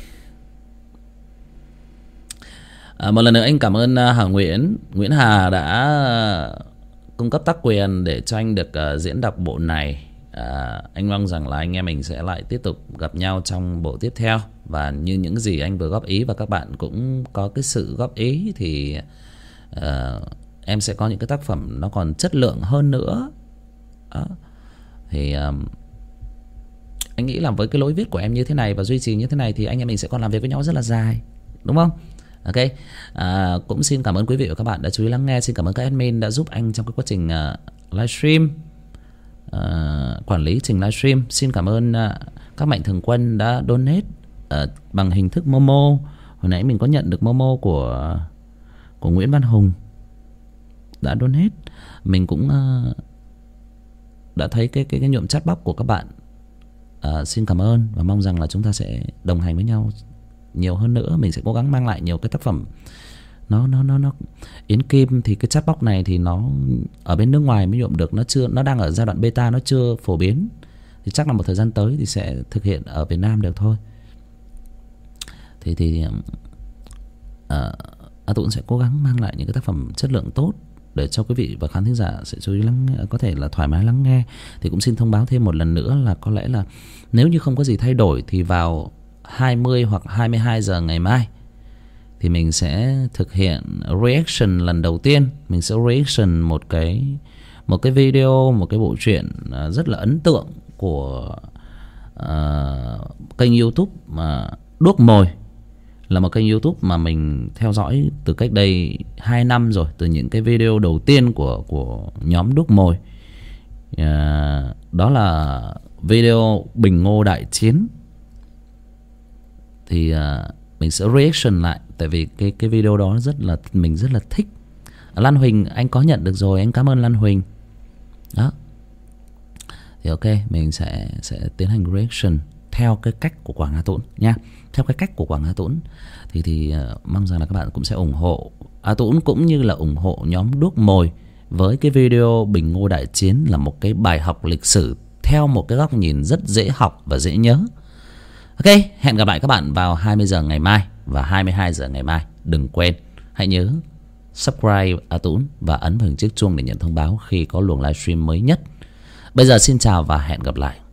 À, một lần nữa anh cảm ơn Hà Nguyễn Nguyễn Hà đã cung cấp tác quyền để cho anh được uh, diễn đọc bộ này. À, anh mong rằng là anh em mình sẽ lại tiếp tục gặp nhau trong bộ tiếp theo. Và như những gì anh vừa góp ý và các bạn cũng có cái sự góp ý, thì uh, em sẽ có những cái tác phẩm nó còn chất lượng hơn nữa. Đó. Thì um, anh nghĩ là với cái lối viết của em như thế này và duy trì như thế này, thì anh em mình sẽ còn làm việc với nhau rất là dài, đúng không? Ok. À, cũng xin cảm ơn quý vị và các bạn đã chú ý lắng nghe. Xin cảm ơn các admin đã giúp anh trong cái quá trình uh, livestream, uh, quản lý trình livestream. Xin cảm ơn uh, các mạnh thường quân đã donate uh, bằng hình thức Momo. Hồi nãy mình có nhận được Momo của của Nguyễn Văn Hùng đã donate. Mình cũng uh, đã thấy cái cái cái nhuộm chat box của các bạn. Uh, xin cảm ơn và mong rằng là chúng ta sẽ đồng hành với nhau nhiều hơn nữa. Mình sẽ cố gắng mang lại nhiều cái tác phẩm nó nó nó nó Yến Kim thì cái chat box này thì nó ở bên nước ngoài mới nhuộm được, nó chưa, nó đang ở giai đoạn beta, nó chưa phổ biến. Thì chắc là một thời gian tới thì sẽ thực hiện ở Việt Nam được thôi. Thì thì uh, A Tũng sẽ cố gắng mang lại những cái tác phẩm chất lượng tốt để cho quý vị và khán thính giả sẽ chú ý lắng, có thể là thoải mái lắng nghe. Thì cũng xin thông báo thêm một lần nữa là có lẽ là nếu như không có gì thay đổi thì vào hai mươi hoặc hai mươi hai giờ ngày mai thì mình sẽ thực hiện reaction lần đầu tiên. Mình sẽ reaction một cái một cái video, một cái bộ truyện rất là ấn tượng của uh, kênh YouTube mà Đuốc Mồi, là một kênh YouTube mà mình theo dõi từ cách đây hai năm rồi, từ những cái video đầu tiên của của nhóm Đuốc Mồi. Uh, đó là video Bình Ngô Đại Chiến. Thì uh, mình sẽ reaction lại, tại vì cái cái video đó rất là mình rất là thích. Lan Huỳnh anh có nhận được rồi, anh cảm ơn Lan Huỳnh. Đó. Thì ok, mình sẽ sẽ tiến hành reaction theo cái cách của Quảng Hà Tũng nha. Theo cái cách của Quảng Hà Tũng thì thì uh, mong rằng là các bạn cũng sẽ ủng hộ A Tũng cũng như là ủng hộ nhóm Đuốc Mồi với cái video Bình Ngô Đại Chiến, là một cái bài học lịch sử theo một cái góc nhìn rất dễ học và dễ nhớ. Ok, hẹn gặp lại các bạn vào hai mươi giờ ngày mai và hai mươi hai giờ ngày mai. Đừng quên, hãy nhớ subscribe A Tũng và ấn vào hình chiếc chuông để nhận thông báo khi có luồng livestream mới nhất. Bây giờ xin chào và hẹn gặp lại.